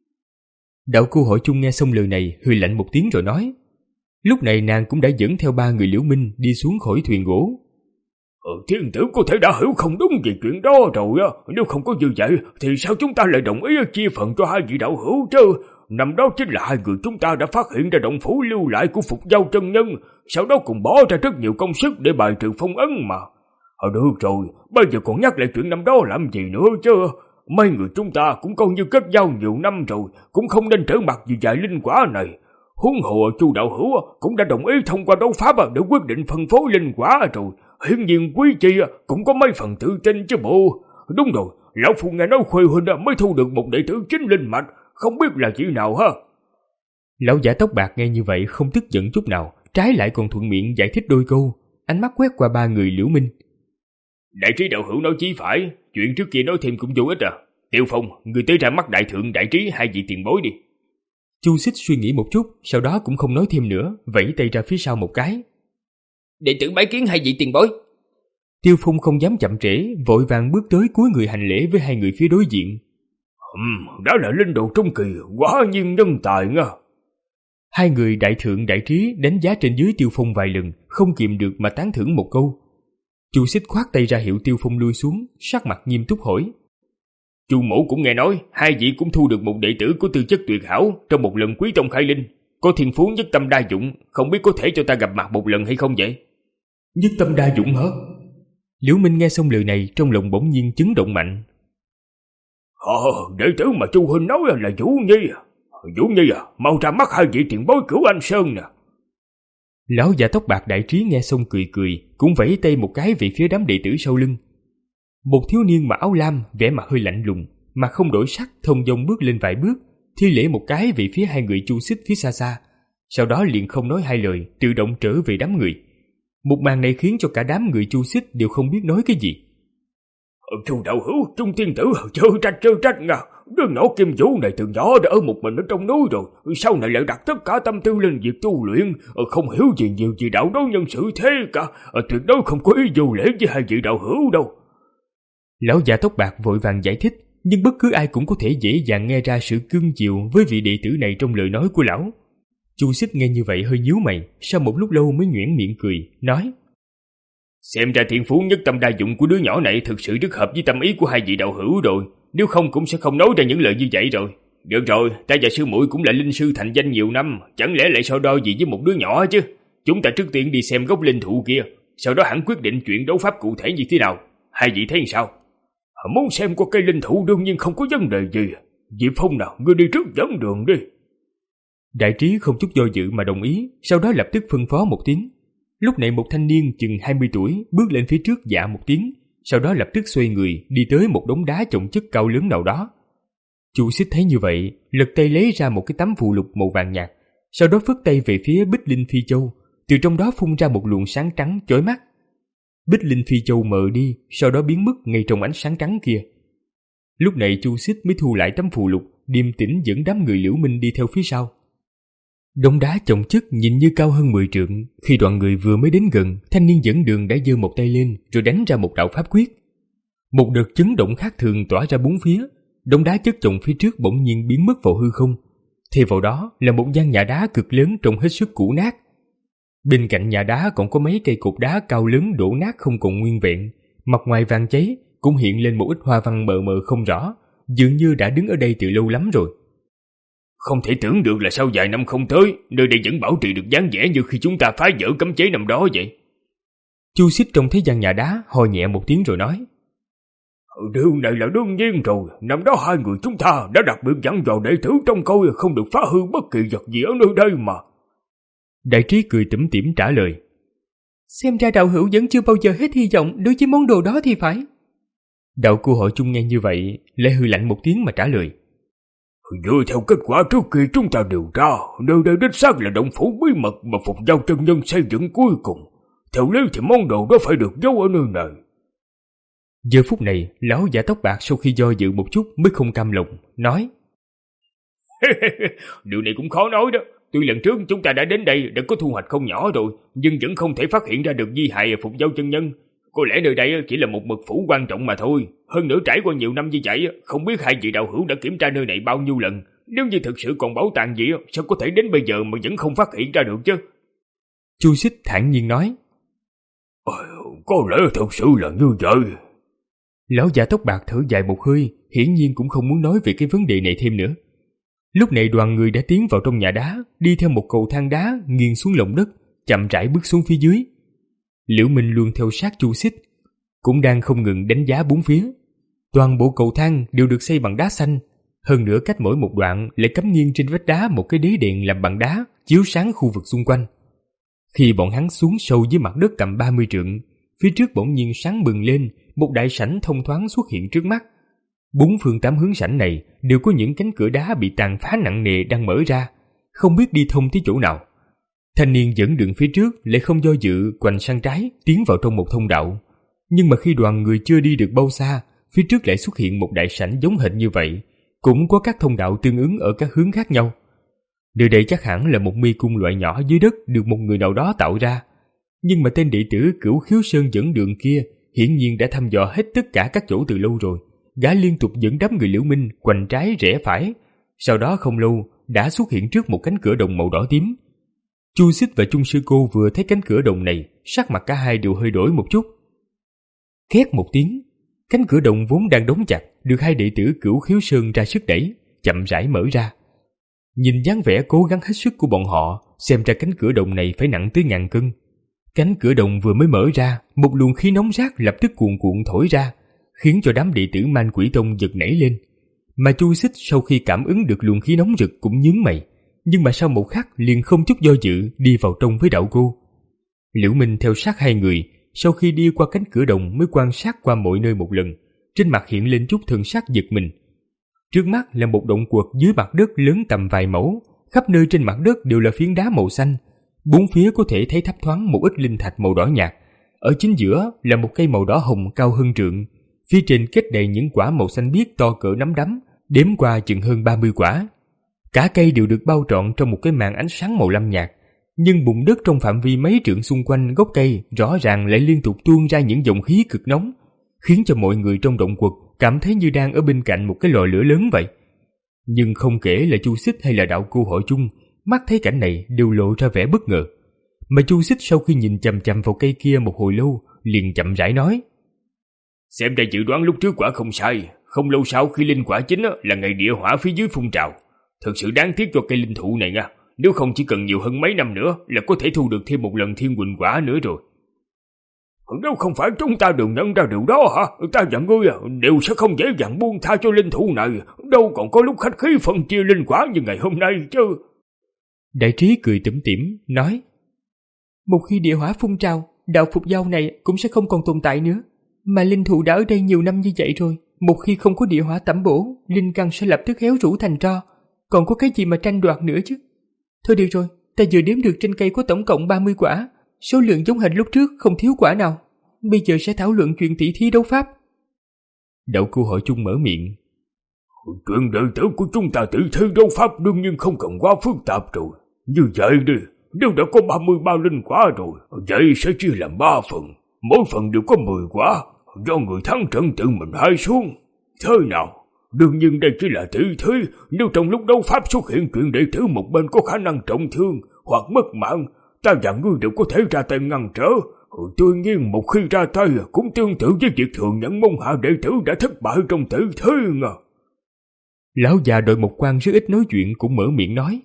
Đạo Cô Hội Chung nghe xong lời này, hừ lạnh một tiếng rồi nói. Lúc này nàng cũng đã dẫn theo ba người Liễu Minh đi xuống khỏi thuyền gỗ. Ừ, thiên tử có thể đã hiểu không đúng về chuyện đó rồi á. Nếu không có như vậy thì sao chúng ta lại đồng ý chia phần cho hai vị đạo hữu chứ? Năm đó chính là hai người chúng ta đã phát hiện ra động phủ lưu lại của Phục Giao chân nhân, sau đó cùng bỏ ra rất nhiều công sức để bài trừ phong ấn mà. Ờ được rồi, bây giờ còn nhắc lại chuyện năm đó làm gì nữa chứ? Mấy người chúng ta cũng coi như kết giao nhiều năm rồi, cũng không nên trở mặt vì vài linh quả này. Huống hồ Chu đạo hữu cũng đã đồng ý thông qua đấu pháp để quyết định phân phối linh quả rồi. Hiển nhiên Quý Chi cũng có mấy phần tự tin chứ bộ. Đúng rồi, lão phu nghe nói Khuê huynh mới thu được một đệ tử chính linh mạch, không biết là chỉ nào ha. Lão giả tóc bạc nghe như vậy không tức giận chút nào, trái lại còn thuận miệng giải thích đôi câu, ánh mắt quét qua ba người Liễu Minh. Đại trí đạo hữu nói chí phải, chuyện trước kia nói thêm cũng vô ích à. Tiêu Phong, người tới ra mắt đại thượng đại trí hai vị tiền bối đi. Chu Xích suy nghĩ một chút, sau đó cũng không nói thêm nữa, vẫy tay ra phía sau một cái. Đệ tử bái kiến hai vị tiền bối. Tiêu Phong không dám chậm trễ, vội vàng bước tới cúi người hành lễ với hai người phía đối diện. Ừm, đó là linh đồ trung kỳ, quả nhiên nhân tài nha. Hai người đại thượng đại trí đánh giá trên dưới Tiêu Phong vài lần, không kìm được mà tán thưởng một câu. Chu Xích khoát tay ra hiệu Tiêu Phong lui xuống, sắc mặt nghiêm túc hỏi. Chu mẫu cũng nghe nói, hai vị cũng thu được một đệ tử có tư chất tuyệt hảo trong một lần quý tông khai linh, có thiên phú nhất tâm đa dụng, không biết có thể cho ta gặp mặt một lần hay không vậy? Nhất tâm đa dụng hả? Liễu Minh nghe xong lời này, trong lòng bỗng nhiên chấn động mạnh. Ờ, đệ tử mà Chu huynh nói là Vũ Nhi. Vũ Nhi à, mau ra mắt hai vị tiền bối Cửu Anh Sơn nè. Lão già tóc bạc đại trí nghe xong cười cười, cũng vẫy tay một cái về phía đám đệ tử sau lưng. Một thiếu niên mặc áo lam, vẻ mặt hơi lạnh lùng, mà không đổi sắc, thông dong bước lên vài bước, thi lễ một cái về phía hai người Chu Xích phía xa xa, sau đó liền không nói hai lời, tự động trở về đám người. Một màn này khiến cho cả đám người Chu Xích đều không biết nói cái gì. Chu đạo hữu, Trung tiên tử chớ trách chớ trách nha. Đứa nhỏ Kim Vũ này từ nhỏ đã ở một mình ở trong núi rồi, sau này lại đặt tất cả tâm tư lên việc tu luyện, không hiểu gì nhiều về đạo đối nhân xử thế cả, tuyệt đối không có ý vô lễ với hai vị đạo hữu đâu. Lão già tóc bạc vội vàng giải thích, nhưng bất cứ ai cũng có thể dễ dàng nghe ra sự cưng chiều với vị đệ tử này trong lời nói của lão. Chu Xích nghe như vậy hơi nhíu mày, sau một lúc lâu mới nhuyễn miệng cười, nói: Xem ra thiên phú nhất tâm đa dụng của đứa nhỏ này thực sự rất hợp với tâm ý của hai vị đạo hữu rồi, nếu không cũng sẽ không nói ra những lời như vậy rồi. Được rồi, ta và sư muội cũng là linh sư thành danh nhiều năm, chẳng lẽ lại so đo gì với một đứa nhỏ chứ? Chúng ta trước tiên đi xem gốc linh thụ kia, sau đó hẳn quyết định chuyện đấu pháp cụ thể như thế nào. Hai vị thấy sao? Muốn xem qua cây linh thụ đương nhiên không có vấn đề gì. Diệp Phong nào, ngươi đi trước dẫn đường đi. Đại trí không chút do dự mà đồng ý, sau đó lập tức phân phó một tiếng. Lúc này một thanh niên chừng hai mươi tuổi bước lên phía trước dạ một tiếng, sau đó lập tức xoay người đi tới một đống đá chồng chất cao lớn nào đó. Chu Xích thấy như vậy, lật tay lấy ra một cái tấm phù lục màu vàng nhạt, sau đó phất tay về phía Bích Linh Phi Châu, từ trong đó phun ra một luồng sáng trắng chói mắt. Bích Linh Phi Châu mờ đi, sau đó biến mất ngay trong ánh sáng trắng kia. Lúc này Chu Xích mới thu lại tấm phù lục, điềm tĩnh dẫn đám người Liễu Minh đi theo phía sau. Đống đá chồng chất nhìn như cao hơn mười trượng, khi đoàn người vừa mới đến gần, thanh niên dẫn đường đã giơ một tay lên rồi đánh ra một đạo pháp quyết. Một đợt chấn động khác thường tỏa ra bốn phía, đống đá chất chồng phía trước bỗng nhiên biến mất vào hư không. Thêm vào đó là một gian nhà đá cực lớn trông hết sức cũ nát. Bên cạnh nhà đá còn có mấy cây cột đá cao lớn đổ nát không còn nguyên vẹn, mặt ngoài vàng cháy cũng hiện lên một ít hoa văn mờ mờ không rõ, dường như đã đứng ở đây từ lâu lắm rồi. Không thể tưởng được là sau vài năm không tới, nơi đây vẫn bảo trì được dáng vẻ như khi chúng ta phá vỡ cấm chế năm đó vậy. Chu Xích trông thấy gian nhà đá, ho nhẹ một tiếng rồi nói: Điều này là đương nhiên rồi, năm đó hai người chúng ta đã đặc biệt dặn dò đệ tử trông coi không được phá hư bất kỳ vật gì ở nơi đây mà. Đại trí cười tủm tỉm trả lời: Xem ra đạo hữu vẫn chưa bao giờ hết hy vọng đối với món đồ đó thì phải. Đạo Cô Hội Chung nghe như vậy, lại hừ lạnh một tiếng mà trả lời: Dựa theo kết quả trước khi chúng ta điều tra, nơi đây đích xác là động phủ bí mật mà Phục Giao chân nhân xây dựng cuối cùng. Theo lý thì món đồ đó phải được giấu ở nơi này. Giờ phút này, lão giả tóc bạc sau khi do dự một chút mới không cam lòng, nói: Điều này cũng khó nói đó. Tuy lần trước chúng ta đã đến đây đã có thu hoạch không nhỏ rồi, nhưng vẫn không thể phát hiện ra được di hại Phục Giao chân nhân. Có lẽ nơi đây chỉ là một mật phủ quan trọng mà thôi. Hơn nữa trải qua nhiều năm như vậy, không biết hai vị đạo hữu đã kiểm tra nơi này bao nhiêu lần. Nếu như thực sự còn bảo tàng gì, sao có thể đến bây giờ mà vẫn không phát hiện ra được chứ? Chu Xích thản nhiên nói: Có lẽ thật sự là như vậy. Lão già tóc bạc thở dài một hơi, hiển nhiên cũng không muốn nói về cái vấn đề này thêm nữa. Lúc này đoàn người đã tiến vào trong nhà đá, đi theo một cầu thang đá nghiêng xuống lòng đất, chậm rãi bước xuống phía dưới. Liễu Minh luôn theo sát Chu Xích, cũng đang không ngừng đánh giá bốn phía. Toàn bộ cầu thang đều được xây bằng đá xanh, hơn nữa cách mỗi một đoạn lại cắm nghiêng trên vách đá một cái đế đèn làm bằng đá chiếu sáng khu vực xung quanh. Khi bọn hắn xuống sâu dưới mặt đất tầm ba mươi trượng, phía trước bỗng nhiên sáng bừng lên, một đại sảnh thông thoáng xuất hiện trước mắt. Bốn phương tám hướng sảnh này đều có những cánh cửa đá bị tàn phá nặng nề đang mở ra, không biết đi thông tới chỗ nào. Thanh niên dẫn đường phía trước lại không do dự quành sang trái tiến vào trong một thông đạo. Nhưng mà khi đoàn người chưa đi được bao xa, phía trước lại xuất hiện một đại sảnh giống hệt như vậy, cũng có các thông đạo tương ứng ở các hướng khác nhau. Nơi đây chắc hẳn là một mi cung loại nhỏ dưới đất được một người nào đó tạo ra. Nhưng mà tên đệ tử Cửu Khiếu Sơn dẫn đường kia hiển nhiên đã thăm dò hết tất cả các chỗ từ lâu rồi. Gã liên tục dẫn đám người Liễu Minh quành trái rẽ phải. Sau đó không lâu đã xuất hiện trước một cánh cửa đồng màu đỏ tím. Chu Xích và Chung Sư Cô vừa thấy cánh cửa đồng này, sắc mặt cả hai đều hơi đổi một chút. Két một tiếng, cánh cửa đồng vốn đang đóng chặt được hai đệ tử Cửu Khiếu Sơn ra sức đẩy, chậm rãi mở ra. Nhìn dáng vẻ cố gắng hết sức của bọn họ, xem ra cánh cửa đồng này phải nặng tới ngàn cân. Cánh cửa đồng vừa mới mở ra, một luồng khí nóng rát lập tức cuồn cuộn thổi ra, khiến cho đám đệ tử Man Quỷ Tông giật nảy lên. Mà Chu Xích sau khi cảm ứng được luồng khí nóng rực cũng nhướng mày, nhưng mà sau một khắc liền không chút do dự đi vào trong với đạo cô. Liễu Minh theo sát hai người, sau khi đi qua cánh cửa đồng mới quan sát qua mọi nơi một lần, trên mặt hiện lên chút thần sắc giật mình. Trước mắt là một động quật dưới mặt đất lớn tầm vài mẫu, khắp nơi trên mặt đất đều là phiến đá màu xanh, bốn phía có thể thấy thấp thoáng một ít linh thạch màu đỏ nhạt. Ở chính giữa là một cây màu đỏ hồng cao hơn trượng, phía trên kết đầy những quả màu xanh biếc to cỡ nắm đấm, đếm qua chừng hơn ba mươi quả. Cả cây đều được bao trọn trong một cái màn ánh sáng màu lam nhạt, nhưng bùn đất trong phạm vi mấy trượng xung quanh gốc cây rõ ràng lại liên tục tuôn ra những dòng khí cực nóng, khiến cho mọi người trong động quật cảm thấy như đang ở bên cạnh một cái lò lửa lớn vậy. Nhưng không kể là Chu Xích hay là đạo cô Hội Chung, mắt thấy cảnh này đều lộ ra vẻ bất ngờ. Mà Chu Xích sau khi nhìn chằm chằm vào cây kia một hồi lâu, liền chậm rãi nói: Xem ra dự đoán lúc trước quả không sai. Không lâu sau khi linh quả chính là ngày địa hỏa phía dưới phun trào. Thật sự đáng tiếc cho cây linh thụ này nha. Nếu không chỉ cần nhiều hơn mấy năm nữa là có thể thu được thêm một lần thiên quỳnh quả nữa rồi. Nếu không phải chúng ta đều nhận ra điều đó hả? Ta và ngươi đều sẽ không dễ dàng buông tha cho linh thụ này. Đâu còn có lúc khách khí phân chia linh quả như ngày hôm nay chứ. Đại trí cười tủm tỉm nói: Một khi địa hỏa phun trào, đạo Phục Giao này cũng sẽ không còn tồn tại nữa. Mà linh thụ đã ở đây nhiều năm như vậy rồi, một khi không có địa hỏa tẩm bổ, linh căn sẽ lập tức héo rũ thành tro. Còn có cái gì mà tranh đoạt nữa chứ? Thôi được rồi, ta vừa đếm được trên cây có tổng cộng ba mươi quả, số lượng giống hệt lúc trước không thiếu quả nào. Bây giờ sẽ thảo luận chuyện tỷ thí đấu pháp. Đạo cô Hội Chung mở miệng: Chuyện đệ tử của chúng ta tỷ thí đấu pháp đương nhiên không cần quá phức tạp rồi. Như vậy đi, nếu đã có ba mươi ba linh quả rồi, vậy sẽ chia làm ba phần, mỗi phần đều có mười quả, do người thắng trận tự mình hai xuống. Thế nào? Đương nhiên đây chỉ là tỷ thí, nếu trong lúc đấu pháp xuất hiện chuyện đệ tử một bên có khả năng trọng thương hoặc mất mạng, ta và ngươi đều có thể ra tay ngăn trở. Tuy nhiên một khi ra tay cũng tương tự với việc thừa nhận môn hạ đệ tử đã thất bại trong tỷ thí ngờ. Lão già đội một quan rất ít nói chuyện cũng mở miệng nói.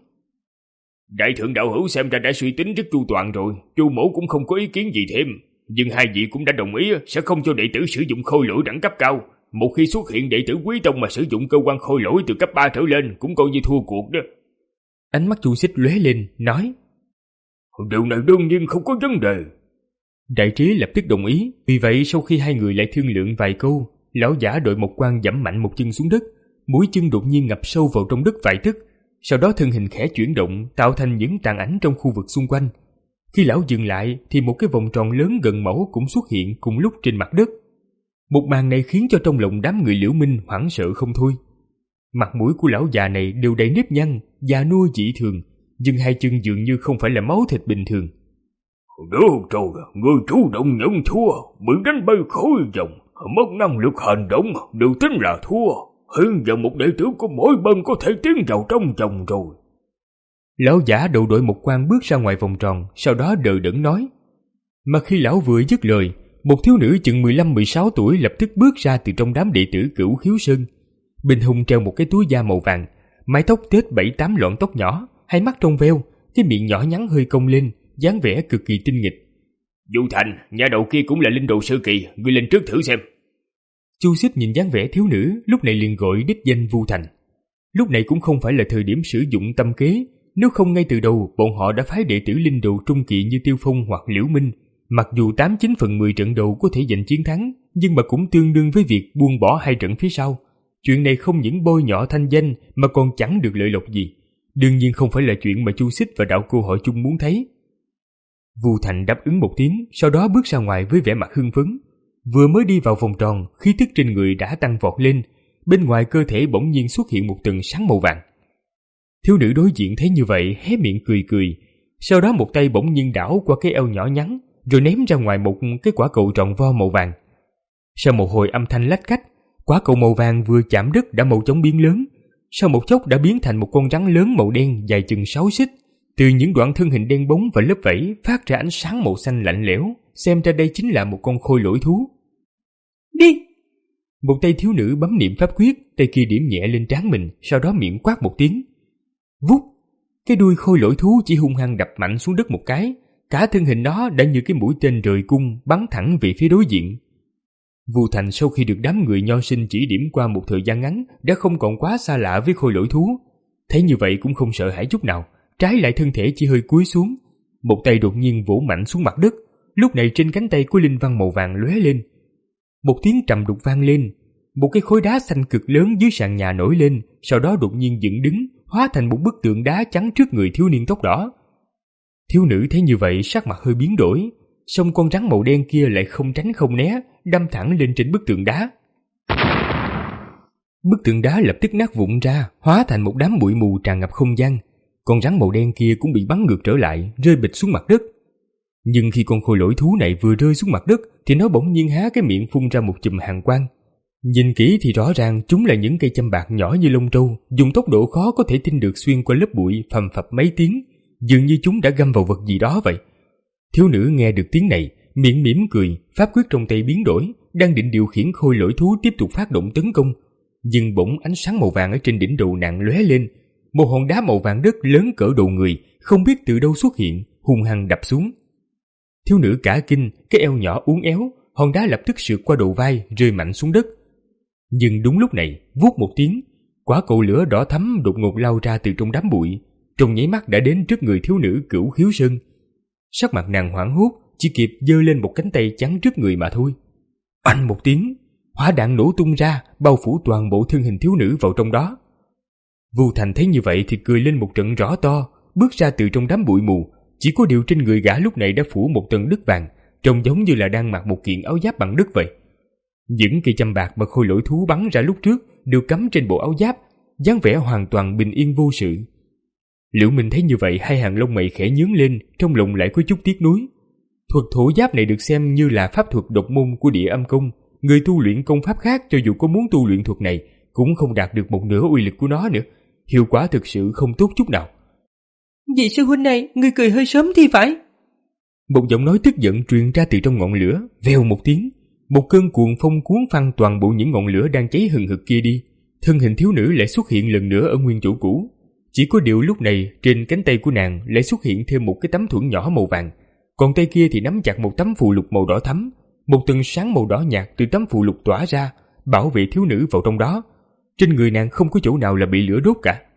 Đại thượng đạo hữu xem ra đã suy tính rất chu toàn rồi, Chu mỗ cũng không có ý kiến gì thêm. Nhưng hai vị cũng đã đồng ý sẽ không cho đệ tử sử dụng khôi lỗi đẳng cấp cao. Một khi xuất hiện đệ tử quý tông mà sử dụng cơ quan khôi lỗi từ cấp ba trở lên cũng coi như thua cuộc đó. Ánh mắt Chu Xích lóe lên, nói. Điều này đương nhiên không có vấn đề. Đại trí lập tức đồng ý. Vì vậy sau khi hai người lại thương lượng vài câu, lão giả đội một quan giẫm mạnh một chân xuống đất, mũi chân đột nhiên ngập sâu vào trong đất vài tấc. Sau đó thân hình khẽ chuyển động, tạo thành những tàn ảnh trong khu vực xung quanh. Khi lão dừng lại thì một cái vòng tròn lớn gần mẫu cũng xuất hiện cùng lúc trên mặt đất. Một màn này khiến cho trong lòng đám người Liễu Minh hoảng sợ không thôi. Mặt mũi của lão già này đều đầy nếp nhăn, già nua dị thường, nhưng hai chân dường như không phải là máu thịt bình thường. Được rồi, người chủ động nhận thua, bị đánh bay khỏi vòng, mất năng lực hành động, đều tính là thua. Hiện giờ một đệ tử của mỗi bên có thể tiến vào trong vòng rồi. Lão giả đầu đội một quan bước ra ngoài vòng tròn, sau đó đờ đẫn nói. Mà khi lão vừa dứt lời, một thiếu nữ chừng mười lăm mười sáu tuổi lập tức bước ra từ trong đám đệ tử Cửu Khiếu Sơn. Bên hông treo một cái túi da màu vàng, mái tóc tết bảy tám lọn tóc nhỏ, hai mắt trong veo, cái miệng nhỏ nhắn hơi cong lên, dáng vẻ cực kỳ tinh nghịch. Du Thành, nhà đầu kia cũng là linh đồ sơ kỳ, ngươi lên trước thử xem. Chu Xích nhìn dáng vẻ thiếu nữ, lúc này liền gọi đích danh Vu Thành. Lúc này cũng không phải là thời điểm sử dụng tâm kế, nếu không ngay từ đầu bọn họ đã phái đệ tử linh đồ trung kỳ như Tiêu Phong hoặc Liễu Minh. Mặc dù tám chín phần mười trận đầu có thể giành chiến thắng, nhưng mà cũng tương đương với việc buông bỏ hai trận phía sau. Chuyện này không những bôi nhọ thanh danh mà còn chẳng được lợi lộc gì. Đương nhiên không phải là chuyện mà Chu Xích và đạo cô hội chung muốn thấy. Vu Thành đáp ứng một tiếng, sau đó bước ra ngoài với vẻ mặt hưng phấn. Vừa mới đi vào vòng tròn, khí tức trên người đã tăng vọt lên, bên ngoài cơ thể bỗng nhiên xuất hiện một tầng sáng màu vàng. Thiếu nữ đối diện thấy như vậy hé miệng cười cười, sau đó một tay bỗng nhiên đảo qua cái eo nhỏ nhắn, rồi ném ra ngoài một cái quả cầu tròn vo màu vàng. Sau một hồi âm thanh lách cách, quả cầu màu vàng vừa chạm đất đã màu chóng biến lớn, sau một chốc đã biến thành một con rắn lớn màu đen dài chừng sáu xích. Từ những đoạn thân hình đen bóng và lớp vảy phát ra ánh sáng màu xanh lạnh lẽo, xem ra đây chính là một con khôi lỗi thú. Đi! Một tay thiếu nữ bấm niệm pháp quyết, tay kia điểm nhẹ lên trán mình, sau đó miệng quát một tiếng. Vút! Cái đuôi khôi lỗi thú chỉ hung hăng đập mạnh xuống đất một cái, cả thân hình nó đã như cái mũi tên rời cung bắn thẳng về phía đối diện. Vu Thành sau khi được đám người nho sinh chỉ điểm qua một thời gian ngắn đã không còn quá xa lạ với khôi lỗi thú. Thấy như vậy cũng không sợ hãi chút nào, trái lại thân thể chỉ hơi cúi xuống. Một tay đột nhiên vỗ mạnh xuống mặt đất, lúc này trên cánh tay của linh văn màu vàng lóe lên. Một tiếng trầm đục vang lên, một cái khối đá xanh cực lớn dưới sàn nhà nổi lên, sau đó đột nhiên dựng đứng, hóa thành một bức tượng đá chắn trước người thiếu niên tóc đỏ. Thiếu nữ thấy như vậy sắc mặt hơi biến đổi, song con rắn màu đen kia lại không tránh không né, đâm thẳng lên trên bức tượng đá. Bức tượng đá lập tức nát vụn ra, hóa thành một đám bụi mù tràn ngập không gian. Con rắn màu đen kia cũng bị bắn ngược trở lại, rơi bịch xuống mặt đất. Nhưng khi con khôi lỗi thú này vừa rơi xuống mặt đất thì nó bỗng nhiên há cái miệng phun ra một chùm hàn quang. Nhìn kỹ thì rõ ràng chúng là những cây châm bạc nhỏ như lông trâu, dùng tốc độ khó có thể tin được xuyên qua lớp bụi phầm phập mấy tiếng, dường như chúng đã găm vào vật gì đó vậy. Thiếu nữ nghe được tiếng này, miệng mỉm cười, pháp quyết trong tay biến đổi, đang định điều khiển khôi lỗi thú tiếp tục phát động tấn công. Nhưng bỗng ánh sáng màu vàng ở trên đỉnh đầu nàng lóe lên, một hòn đá màu vàng đất lớn cỡ đầu người, không biết từ đâu xuất hiện, hung hăng đập xuống. Thiếu nữ cả kinh, cái eo nhỏ uốn éo, hòn đá lập tức sượt qua đầu vai, rơi mạnh xuống đất. Nhưng đúng lúc này, vút một tiếng, quả cầu lửa đỏ thắm đột ngột lao ra từ trong đám bụi, trong nháy mắt đã đến trước người thiếu nữ Cửu Khiếu Sơn. Sắc mặt nàng hoảng hốt, chỉ kịp giơ lên một cánh tay chắn trước người mà thôi. Oanh một tiếng, hỏa đạn nổ tung ra, bao phủ toàn bộ thân hình thiếu nữ vào trong đó. Vu Thành thấy như vậy thì cười lên một trận rõ to, bước ra từ trong đám bụi mù. Chỉ có điều trên người gã lúc này đã phủ một tầng đất vàng, trông giống như là đang mặc một kiện áo giáp bằng đất vậy. Những cây châm bạc mà khôi lỗi thú bắn ra lúc trước đều cắm trên bộ áo giáp, dáng vẻ hoàn toàn bình yên vô sự. Liễu Minh thấy như vậy, hai hàng lông mày khẽ nhướng lên, trong lòng lại có chút tiếc nuối. Thuật thổ giáp này được xem như là pháp thuật độc môn của Địa Âm Công, người tu luyện công pháp khác cho dù có muốn tu luyện thuật này cũng không đạt được một nửa uy lực của nó nữa, hiệu quả thực sự không tốt chút nào. Vị sư huynh này, ngươi cười hơi sớm thì phải. Một giọng nói tức giận truyền ra từ trong ngọn lửa, vèo một tiếng, một cơn cuồng phong cuốn phăng toàn bộ những ngọn lửa đang cháy hừng hực kia đi. thân hình thiếu nữ lại xuất hiện lần nữa ở nguyên chỗ cũ. Chỉ có điều lúc này trên cánh tay của nàng lại xuất hiện thêm một cái tấm thuẫn nhỏ màu vàng, còn tay kia thì nắm chặt một tấm phù lục màu đỏ thắm. Một tầng sáng màu đỏ nhạt từ tấm phù lục tỏa ra, bảo vệ thiếu nữ vào trong đó. Trên người nàng không có chỗ nào là bị lửa đốt cả.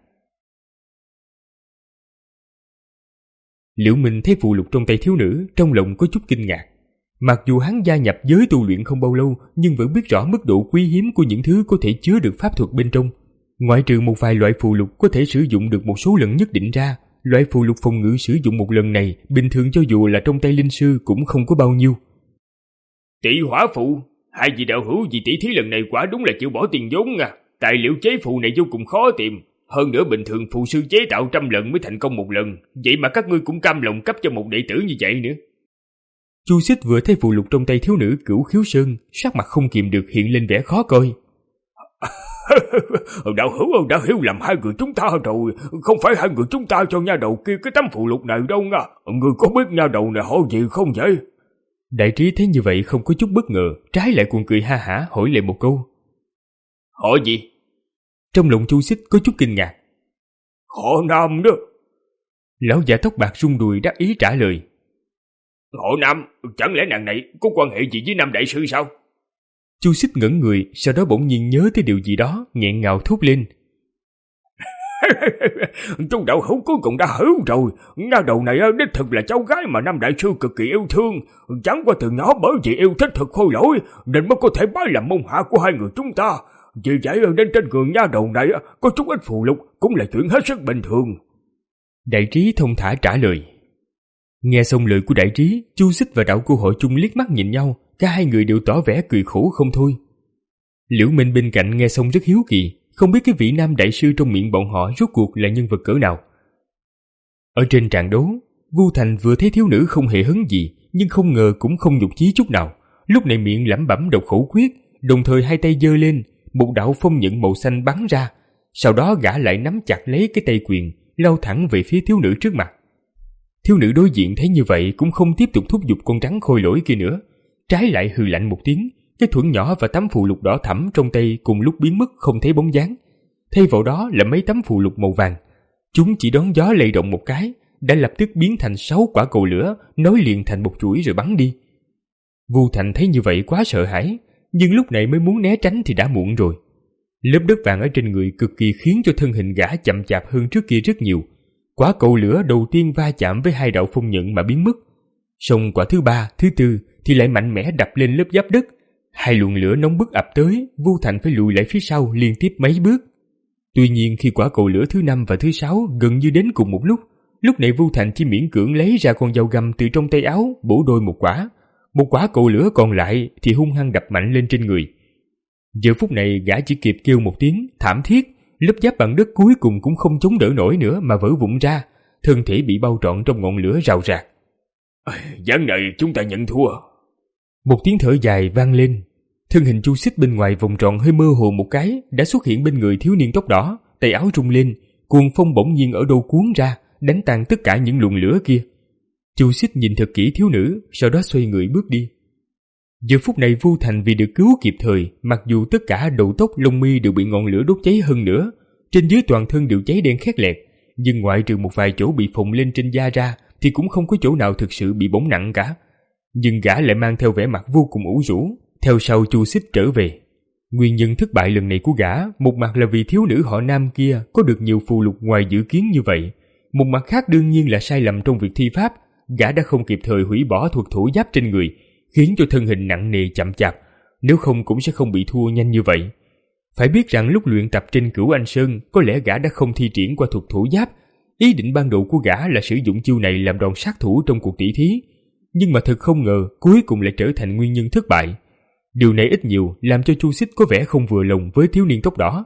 Liễu Minh thấy phù lục trong tay thiếu nữ, trong lòng có chút kinh ngạc. Mặc dù hắn gia nhập giới tu luyện không bao lâu, nhưng vẫn biết rõ mức độ quý hiếm của những thứ có thể chứa được pháp thuật bên trong. Ngoại trừ một vài loại phù lục có thể sử dụng được một số lần nhất định ra, loại phù lục phòng ngự sử dụng một lần này bình thường cho dù là trong tay linh sư cũng không có bao nhiêu. Tỷ hỏa phụ, hai vị đạo hữu vì tỷ thí lần này quả đúng là chịu bỏ tiền vốn à. Tài liệu chế phù này vô cùng khó tìm, hơn nữa bình thường phù sư chế tạo trăm lần mới thành công một lần, vậy mà các ngươi cũng cam lòng cấp cho một đệ tử như vậy nữa. Chu Xích vừa thấy phù lục trong tay thiếu nữ Cửu Khiếu Sơn, sắc mặt không kìm được hiện lên vẻ khó coi. Đạo hữu đã hiểu lầm hai người chúng ta rồi, không phải hai người chúng ta cho nha đầu kia cái tấm phù lục này đâu nha. Người có biết nha đầu này họ gì không vậy? Đại trí thấy như vậy không có chút bất ngờ, trái lại còn cười ha hả hỏi lại một câu. Họ gì? Trong lòng Chu Xích có chút kinh ngạc. Họ Nam đó. Lão già tóc bạc rung đùi đắc ý trả lời. Họ Nam? Chẳng lẽ nàng này có quan hệ gì với Nam đại sư sao? Chu Xích ngẩn người, sau đó bỗng nhiên nhớ tới điều gì đó, nghẹn ngào thốt lên. Chú đạo hữu cuối cùng đã hiểu rồi, nha đầu này đích thực là cháu gái mà Nam đại sư cực kỳ yêu thương, chẳng qua từ nhỏ bởi vì yêu thích thực khôi lỗi nên mới có thể bái làm môn hạ của hai người chúng ta. Vì vậy nên trên người nha đầu này có chút ít phù lục cũng là chuyện hết sức bình thường. Đại trí thông thả trả lời. Nghe xong lời của đại trí, Chu Xích và đạo cô hội chung liếc mắt nhìn nhau, cả hai người đều tỏ vẻ cười khổ không thôi. Liễu Minh bên cạnh nghe xong rất hiếu kỳ, không biết cái vị nam đại sư trong miệng bọn họ rốt cuộc là nhân vật cỡ nào. Ở trên tràng đấu, Vu Thành vừa thấy thiếu nữ không hề hứng gì, nhưng không ngờ cũng không nhục chí chút nào. Lúc này miệng lẩm bẩm đọc khẩu quyết, đồng thời hai tay giơ lên, một đạo phong nhận màu xanh bắn ra. Sau đó gã lại nắm chặt lấy cái tay quyền, lao thẳng về phía thiếu nữ trước mặt. Thiếu nữ đối diện thấy như vậy cũng không tiếp tục thúc giục con rắn khôi lỗi kia nữa, trái lại hừ lạnh một tiếng, cái thuẫn nhỏ và tấm phù lục đỏ thẫm trong tay cùng lúc biến mất không thấy bóng dáng. Thay vào đó là mấy tấm phù lục màu vàng. Chúng chỉ đón gió lay động một cái, đã lập tức biến thành sáu quả cầu lửa, nối liền thành một chuỗi rồi bắn đi. Vu Thành thấy như vậy quá sợ hãi, nhưng lúc này mới muốn né tránh thì đã muộn rồi. Lớp đất vàng ở trên người cực kỳ khiến cho thân hình gã chậm chạp hơn trước kia rất nhiều. Quả cầu lửa đầu tiên va chạm với hai đạo phong nhận mà biến mất. Xong quả thứ ba, thứ tư thì lại mạnh mẽ đập lên lớp giáp đất. Hai luồng lửa nóng bức ập tới, Vu Thành phải lùi lại phía sau liên tiếp mấy bước. Tuy nhiên khi quả cầu lửa thứ năm và thứ sáu gần như đến cùng một lúc, lúc này Vu Thành chỉ miễn cưỡng lấy ra con dao găm từ trong tay áo bổ đôi một quả. Một quả cầu lửa còn lại thì hung hăng đập mạnh lên trên người. Giờ phút này gã chỉ kịp kêu một tiếng thảm thiết, lớp giáp bằng đất cuối cùng cũng không chống đỡ nổi nữa mà vỡ vụn ra, thân thể bị bao trọn trong ngọn lửa rào rạc. Ván này chúng ta nhận thua. Một tiếng thở dài vang lên. Thân hình Chu Xích bên ngoài vòng tròn hơi mơ hồ một cái đã xuất hiện bên người thiếu niên tóc đỏ, tay áo rung lên, cuồng phong bỗng nhiên ở đâu cuốn ra, đánh tan tất cả những luồng lửa kia. Chu Xích nhìn thật kỹ thiếu nữ, sau đó xoay người bước đi. Giờ phút này Vu Thành vì được cứu kịp thời, mặc dù tất cả đầu tóc lông mi đều bị ngọn lửa đốt cháy hơn nữa, trên dưới toàn thân đều cháy đen khét lẹt, nhưng ngoại trừ một vài chỗ bị phồng lên trên da ra thì cũng không có chỗ nào thực sự bị bỏng nặng cả. Nhưng gã lại mang theo vẻ mặt vô cùng ủ rũ, theo sau Chu Xích trở về. Nguyên nhân thất bại lần này của gã, một mặt là vì thiếu nữ họ Nam kia có được nhiều phù lục ngoài dự kiến như vậy, một mặt khác đương nhiên là sai lầm trong việc thi pháp, gã đã không kịp thời hủy bỏ thuật thủ giáp trên người, khiến cho thân hình nặng nề chậm chạp, nếu không cũng sẽ không bị thua nhanh như vậy. Phải biết rằng lúc luyện tập trên Cửu Anh Sơn, có lẽ gã đã không thi triển qua thuật thủ giáp. Ý định ban đầu của gã là sử dụng chiêu này làm đòn sát thủ trong cuộc tỷ thí, nhưng mà thật không ngờ cuối cùng lại trở thành nguyên nhân thất bại. Điều này ít nhiều làm cho Chu Xích có vẻ không vừa lòng với thiếu niên tóc đỏ.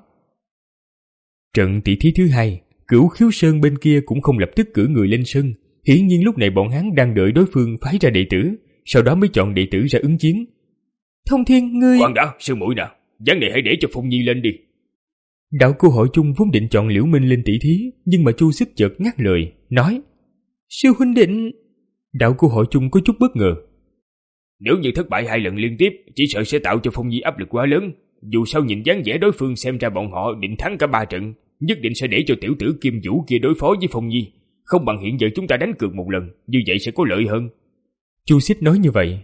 Trận tỷ thí thứ hai, Cửu Khiếu Sơn bên kia cũng không lập tức cử người lên sân. Hiển nhiên lúc này bọn hắn đang đợi đối phương phái ra đệ tử, sau đó mới chọn đệ tử ra ứng chiến. Thông Thiên, ngươi... Khoan đã, sư muội nè, ván này hãy để cho Phong Nhi lên đi. Đạo cô hội chung vốn định chọn Liễu Minh lên tỷ thí, nhưng mà Chu Xích chợt ngắt lời, nói: Sư huynh định... Đạo cô hội chung có chút bất ngờ. Nếu như thất bại hai lần liên tiếp, chỉ sợ sẽ tạo cho Phong Nhi áp lực quá lớn. Dù sao nhìn dáng vẻ đối phương xem ra bọn họ định thắng cả ba trận, nhất định sẽ để cho tiểu tử Kim Vũ kia đối phó với Phong Nhi. Không bằng hiện giờ chúng ta đánh cược một lần, như vậy sẽ có lợi hơn. Chu Xích nói như vậy.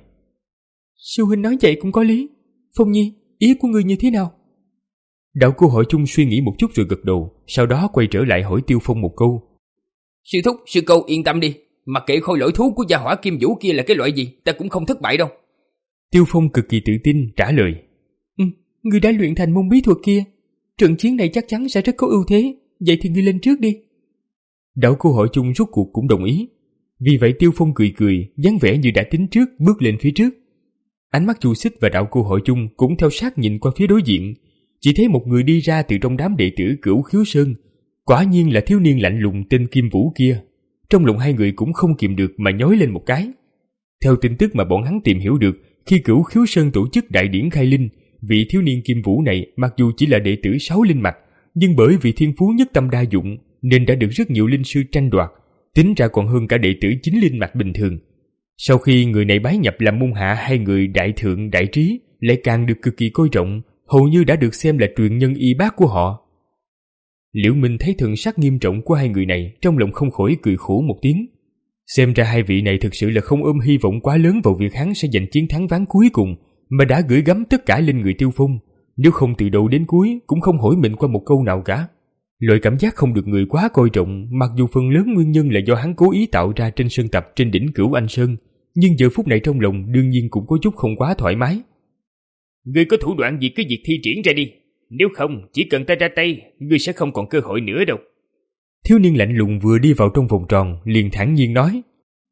Sư huynh nói vậy cũng có lý. Phong Nhi, ý của ngươi như thế nào? Đạo Cô Hội Chung suy nghĩ một chút rồi gật đầu, sau đó quay trở lại hỏi Tiêu Phong một câu. Sư thúc, sư cô yên tâm đi, mặc kệ khôi lỗi thú của gia hỏa Kim Vũ kia là cái loại gì, ta cũng không thất bại đâu. Tiêu Phong cực kỳ tự tin trả lời. Ừ, ngươi đã luyện thành môn bí thuật kia, trận chiến này chắc chắn sẽ rất có ưu thế, vậy thì ngươi lên trước đi. Đạo Cô Hội Chung rốt cuộc cũng đồng ý. Vì vậy Tiêu Phong cười cười, dáng vẻ như đã tính trước, bước lên phía trước. Ánh mắt Chu Xích và Đạo Cô Hội Chung cũng theo sát nhìn qua phía đối diện. Chỉ thấy một người đi ra từ trong đám đệ tử Cửu Khiếu Sơn. Quả nhiên là thiếu niên lạnh lùng tên Kim Vũ kia. Trong lòng hai người cũng không kìm được mà nhói lên một cái. Theo tin tức mà bọn hắn tìm hiểu được, khi Cửu Khiếu Sơn tổ chức đại điển khai linh, vị thiếu niên Kim Vũ này mặc dù chỉ là đệ tử sáu linh mạch, nhưng bởi vì thiên phú nhất tâm đa dụng nên đã được rất nhiều linh sư tranh đoạt, tính ra còn hơn cả đệ tử chính linh mạch bình thường. Sau khi người này bái nhập làm môn hạ hai người đại thượng đại trí, lại càng được cực kỳ coi trọng, hầu như đã được xem là truyền nhân y bác của họ. Liễu Minh thấy thần sắc nghiêm trọng của hai người này, trong lòng không khỏi cười khổ một tiếng. Xem ra hai vị này thực sự là không ôm hy vọng quá lớn vào việc hắn sẽ giành chiến thắng ván cuối cùng, mà đã gửi gắm tất cả lên người Tiêu Phong, nếu không từ đầu đến cuối cũng không hỏi mình qua một câu nào cả. Loại cảm giác không được người quá coi trọng, mặc dù phần lớn nguyên nhân là do hắn cố ý tạo ra trên sơn tập trên đỉnh Cửu Anh Sơn, nhưng giờ phút này trong lòng đương nhiên cũng có chút không quá thoải mái. Ngươi có thủ đoạn gì cứ việc thi triển ra đi, nếu không chỉ cần ta ra tay, ngươi sẽ không còn cơ hội nữa đâu. Thiếu niên lạnh lùng vừa đi vào trong vòng tròn liền thản nhiên nói.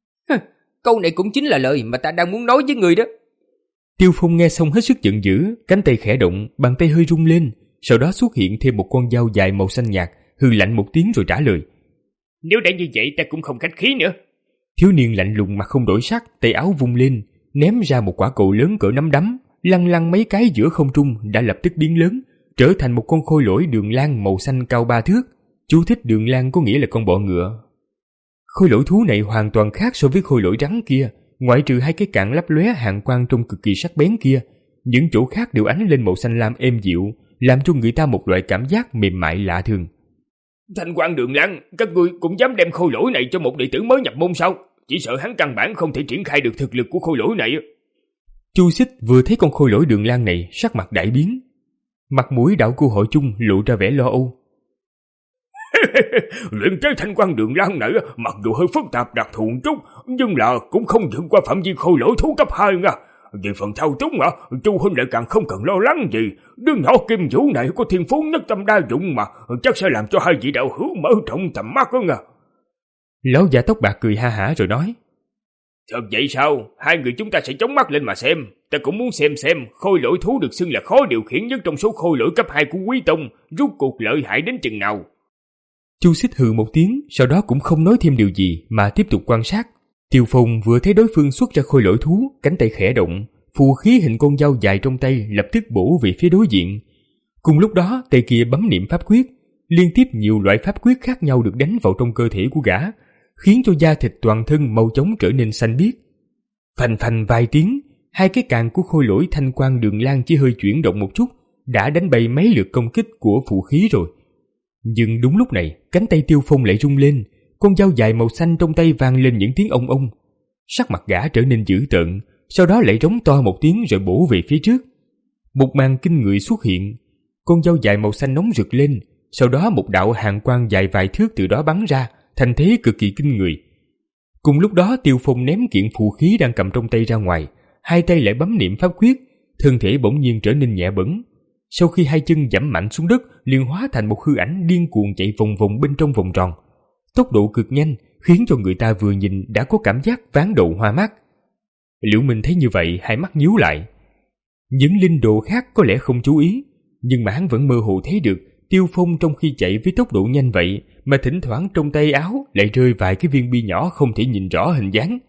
Câu này cũng chính là lời mà ta đang muốn nói với người đó. Tiêu Phong nghe xong hết sức giận dữ, cánh tay khẽ động, bàn tay hơi rung lên, sau đó xuất hiện thêm một con dao dài màu xanh nhạt, hừ lạnh một tiếng rồi trả lời. Nếu đã như vậy ta cũng không khách khí nữa. Thiếu niên lạnh lùng mặt không đổi sắc, tay áo vung lên, ném ra một quả cầu lớn cỡ nắm đấm, lăn lăn mấy cái giữa không trung đã lập tức biến lớn, trở thành một con khôi lỗi đường lang màu xanh cao ba thước. Chú thích đường lang có nghĩa là con bọ ngựa. Khôi lỗi thú này hoàn toàn khác so với khôi lỗi rắn kia, ngoại trừ hai cái cạn lấp lóe hàn quang trông cực kỳ sắc bén kia, những chỗ khác đều ánh lên màu xanh lam êm dịu, làm cho người ta một loại cảm giác mềm mại lạ thường. Thanh Quan Đường Lang, các ngươi cũng dám đem khôi lỗi này cho một đệ tử mới nhập môn sao? Chỉ sợ hắn căn bản không thể triển khai được thực lực của khôi lỗi này. Chu Xích vừa thấy con khôi lỗi Đường Lang này, sắc mặt đại biến. Mặt mũi Đạo Cô Hội Chung lộ ra vẻ lo âu. Luyện chế Thanh Quan Đường Lang này mặc dù hơi phức tạp đặc thù chút, nhưng là cũng không vượt qua phạm vi khôi lỗi thú cấp hai nha. Về phần thao túng mà, Chu huynh lại càng không cần lo lắng gì. Đứa nhỏ Kim Vũ này có thiên phú nhất tâm đa dụng mà, chắc sẽ làm cho hai vị đạo hữu mở rộng tầm mắt đó nha. Lão già tóc bạc cười ha hả rồi nói. Thật vậy sao? Hai người chúng ta sẽ chống mắt lên mà xem. Ta cũng muốn xem xem khôi lỗi thú được xưng là khó điều khiển nhất trong số khôi lỗi cấp hai của Quý Tông, rốt cuộc lợi hại đến chừng nào. Chu Xích hừ một tiếng, sau đó cũng không nói thêm điều gì mà tiếp tục quan sát. Tiêu Phong vừa thấy đối phương xuất ra khôi lỗi thú, cánh tay khẽ động, phù khí hình con dao dài trong tay lập tức bổ về phía đối diện. Cùng lúc đó, tay kia bấm niệm pháp quyết, liên tiếp nhiều loại pháp quyết khác nhau được đánh vào trong cơ thể của gã, khiến cho da thịt toàn thân mau chóng trở nên xanh biếc. Phành phành vài tiếng, hai cái càng của khôi lỗi Thanh Quan Đường Lang chỉ hơi chuyển động một chút, đã đánh bay mấy lượt công kích của phù khí rồi. Nhưng đúng lúc này, cánh tay Tiêu Phong lại rung lên, con dao dài màu xanh trong tay vang lên những tiếng ông ông. Sắc mặt gã trở nên dữ tợn, sau đó lại rống to một tiếng rồi bổ về phía trước. Một màn kinh người xuất hiện, con dao dài màu xanh nóng rực lên, sau đó một đạo hàn quang dài vài thước từ đó bắn ra, thành thế cực kỳ kinh người. Cùng lúc đó Tiêu Phong ném kiện phù khí đang cầm trong tay ra ngoài, hai tay lại bấm niệm pháp quyết, thân thể bỗng nhiên trở nên nhẹ bẫng. Sau khi hai chân giẫm mạnh xuống đất, liền hóa thành một hư ảnh điên cuồng chạy vòng vòng bên trong vòng tròn. Tốc độ cực nhanh, khiến cho người ta vừa nhìn đã có cảm giác ván đầu hoa mắt. Liễu Minh thấy như vậy, hai mắt nhíu lại. Những linh đồ khác có lẽ không chú ý, nhưng mà hắn vẫn mơ hồ thấy được Tiêu Phong trong khi chạy với tốc độ nhanh vậy mà thỉnh thoảng trong tay áo lại rơi vài cái viên bi nhỏ không thể nhìn rõ hình dáng.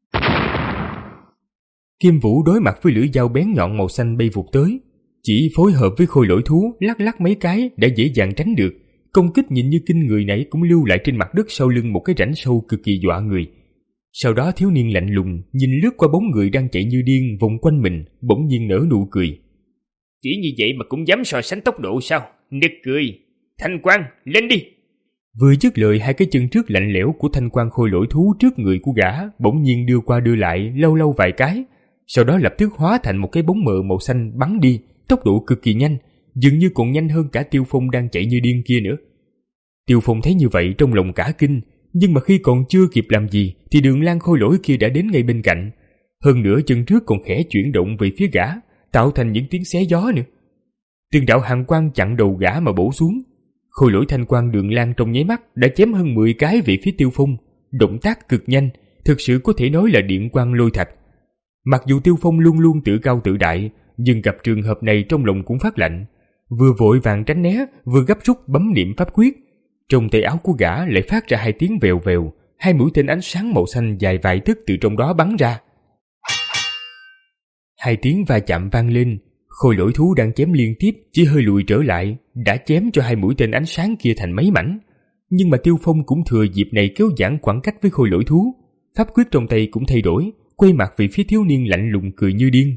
Kim Vũ đối mặt với lưỡi dao bén nhọn màu xanh bay vụt tới, chỉ phối hợp với khôi lỗi thú lắc lắc mấy cái đã dễ dàng tránh được. Công kích nhìn như kinh người này cũng lưu lại trên mặt đất sau lưng một cái rãnh sâu cực kỳ dọa người. Sau đó thiếu niên lạnh lùng nhìn lướt qua bóng người đang chạy như điên vòng quanh mình, bỗng nhiên nở nụ cười. Chỉ như vậy mà cũng dám so sánh tốc độ sao? Nực cười. Thanh Quang, lên đi. Vừa dứt lời, hai cái chân trước lạnh lẽo của Thanh Quang khôi lỗi thú trước người của gã bỗng nhiên đưa qua đưa lại lâu lâu vài cái, sau đó lập tức hóa thành một cái bóng mờ màu xanh bắn đi, tốc độ cực kỳ nhanh, dường như còn nhanh hơn cả Tiêu Phong đang chạy như điên kia nữa. Tiêu Phong thấy như vậy trong lòng cả kinh, nhưng mà khi còn chưa kịp làm gì thì Đường Lan khôi lỗi kia đã đến ngay bên cạnh. Hơn nữa chân trước còn khẽ chuyển động về phía gã, tạo thành những tiếng xé gió nữa. Từng đạo hàn quang chặn đầu gã mà bổ xuống. Khôi lỗi Thanh Quang Đường Lan trong nháy mắt đã chém hơn mười cái về phía Tiêu Phong, động tác cực nhanh, thực sự có thể nói là điện quang lôi thạch. Mặc dù Tiêu Phong luôn luôn tự cao tự đại, nhưng gặp trường hợp này trong lòng cũng phát lạnh, vừa vội vàng tránh né, vừa gấp rút bấm niệm pháp quyết. Trong tay áo của gã lại phát ra hai tiếng vèo vèo, hai mũi tên ánh sáng màu xanh dài vài tấc từ trong đó bắn ra. Hai tiếng va chạm vang lên, khôi lỗi thú đang chém liên tiếp chỉ hơi lùi trở lại, đã chém cho hai mũi tên ánh sáng kia thành mấy mảnh. Nhưng mà Tiêu Phong cũng thừa dịp này kéo giãn khoảng cách với khôi lỗi thú, pháp quyết trong tay cũng thay đổi, quay mặt về phía thiếu niên lạnh lùng cười như điên.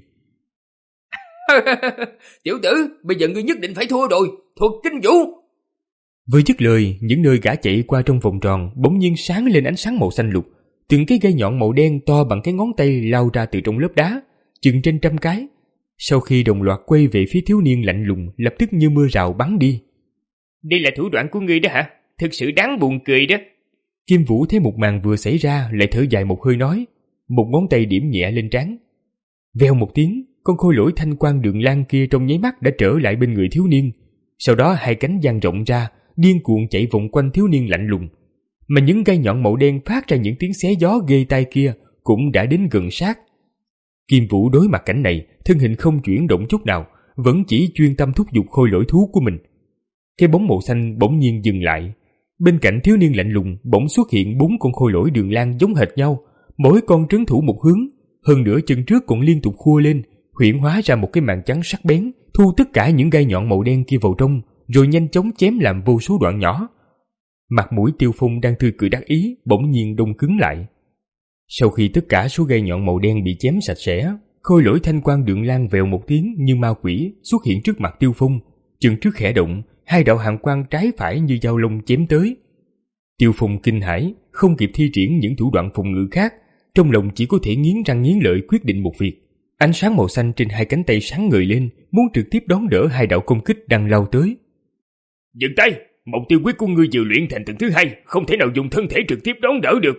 Tiểu tử, bây giờ ngươi nhất định phải thua rồi, thuật kinh vũ. Vừa dứt lời, những nơi gã chạy qua trong vòng tròn bỗng nhiên sáng lên ánh sáng màu xanh lục, từng cái gai nhọn màu đen to bằng cái ngón tay lao ra từ trong lớp đá, chừng trên trăm cái. Sau khi đồng loạt quay về phía thiếu niên lạnh lùng, lập tức như mưa rào bắn đi. Đây là thủ đoạn của ngươi đó hả? Thực sự đáng buồn cười đó. Kim Vũ thấy một màn vừa xảy ra lại thở dài một hơi nói, một ngón tay điểm nhẹ lên trán. Vèo một tiếng, con khôi lỗi Thanh Quang Đường Lan kia trong nháy mắt đã trở lại bên người thiếu niên. Sau đó hai cánh dang rộng ra, điên cuồng chạy vòng quanh thiếu niên lạnh lùng. Mà những gai nhọn màu đen phát ra những tiếng xé gió ghê tai kia cũng đã đến gần sát. Kim Vũ đối mặt cảnh này, thân hình không chuyển động chút nào, vẫn chỉ chuyên tâm thúc giục khôi lỗi thú của mình. Cái bóng màu xanh bỗng nhiên dừng lại. Bên cạnh thiếu niên lạnh lùng bỗng xuất hiện bốn con khôi lỗi Đường Lan giống hệt nhau, mỗi con trấn thủ một hướng, hơn nữa chân trước còn liên tục khua lên, huyễn hóa ra một cái màn trắng sắc bén, thu tất cả những gai nhọn màu đen kia vào trong, rồi nhanh chóng chém làm vô số đoạn nhỏ. Mặt mũi Tiêu Phong đang tươi cười đắc ý bỗng nhiên đông cứng lại. Sau khi tất cả số gai nhọn màu đen bị chém sạch sẽ, khôi lỗi Thanh Quang Đường Lan vèo một tiếng như ma quỷ xuất hiện trước mặt Tiêu Phong, chân trước khẽ động, hai đạo hàn quang trái phải như dao long chém tới. Tiêu Phong kinh hãi, không kịp thi triển những thủ đoạn phòng ngự khác, trong lòng chỉ có thể nghiến răng nghiến lợi quyết định một việc. Ánh sáng màu xanh trên hai cánh tay sáng ngời lên, muốn trực tiếp đón đỡ hai đạo công kích đang lao tới. Dừng tay, mục tiêu quyết của ngươi vừa luyện thành tầng thứ hai, không thể nào dùng thân thể trực tiếp đón đỡ được.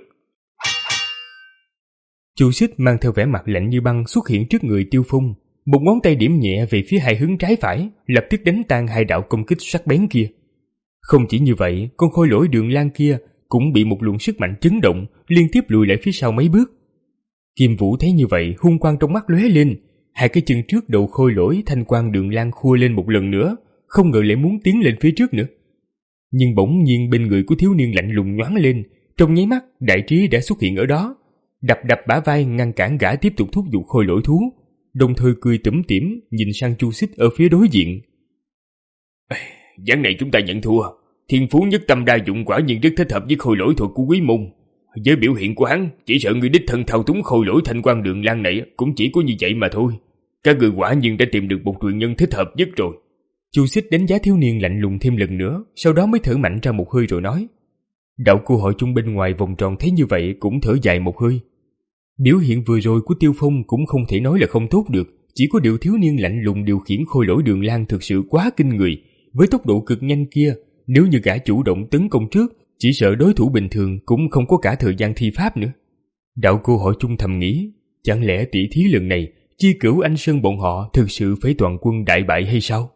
Chu Xích mang theo vẻ mặt lạnh như băng xuất hiện trước người Tiêu Phong, một ngón tay điểm nhẹ về phía hai hướng trái phải, lập tức đánh tan hai đạo công kích sắc bén kia. Không chỉ như vậy, con khôi lỗi Đường Lan kia cũng bị một luồng sức mạnh chấn động, liên tiếp lùi lại phía sau mấy bước. Kim Vũ thấy như vậy, hung quang trong mắt lóe lên, hai cái chân trước đầu khôi lỗi Thanh Quang Đường Lan khua lên một lần nữa, không ngờ lại muốn tiến lên phía trước nữa. Nhưng bỗng nhiên bên người của thiếu niên lạnh lùng nhoáng lên, trong nháy mắt Đại Trí đã xuất hiện ở đó, đập đập bả vai ngăn cản gã tiếp tục thúc giục khôi lỗi thú, đồng thời cười tủm tỉm nhìn sang Chu Xích ở phía đối diện. Ván này chúng ta nhận thua, thiên phú nhất tâm đa dụng quả nhiên rất thích hợp với khôi lỗi thuật của Quý Môn. Với biểu hiện của hắn, chỉ sợ người đích thân thao túng khôi lỗi Thanh Quang Đường Lan này cũng chỉ có như vậy mà thôi. Các người quả nhiên đã tìm được một truyền nhân thích hợp nhất rồi. Chu Xích đánh giá thiếu niên lạnh lùng thêm lần nữa, sau đó mới thở mạnh ra một hơi rồi nói. Đạo cô hội chung bên ngoài vòng tròn thấy như vậy cũng thở dài một hơi. Biểu hiện vừa rồi của Tiêu Phong cũng không thể nói là không tốt được, chỉ có điều thiếu niên lạnh lùng điều khiển khôi lỗi Đường Lan thực sự quá kinh người. Với tốc độ cực nhanh kia, nếu như gã chủ động tấn công trước, chỉ sợ đối thủ bình thường cũng không có cả thời gian thi pháp nữa. Đạo cô hội chung thầm nghĩ, chẳng lẽ tỷ thí lần này Chi Cửu Anh Sơn bọn họ thực sự phải toàn quân đại bại hay sao?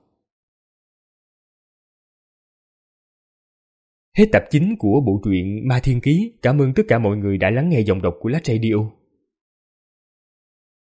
Hết tập chín của bộ truyện Ma Thiên Ký. Cảm ơn tất cả mọi người đã lắng nghe giọng đọc của Lách Radio.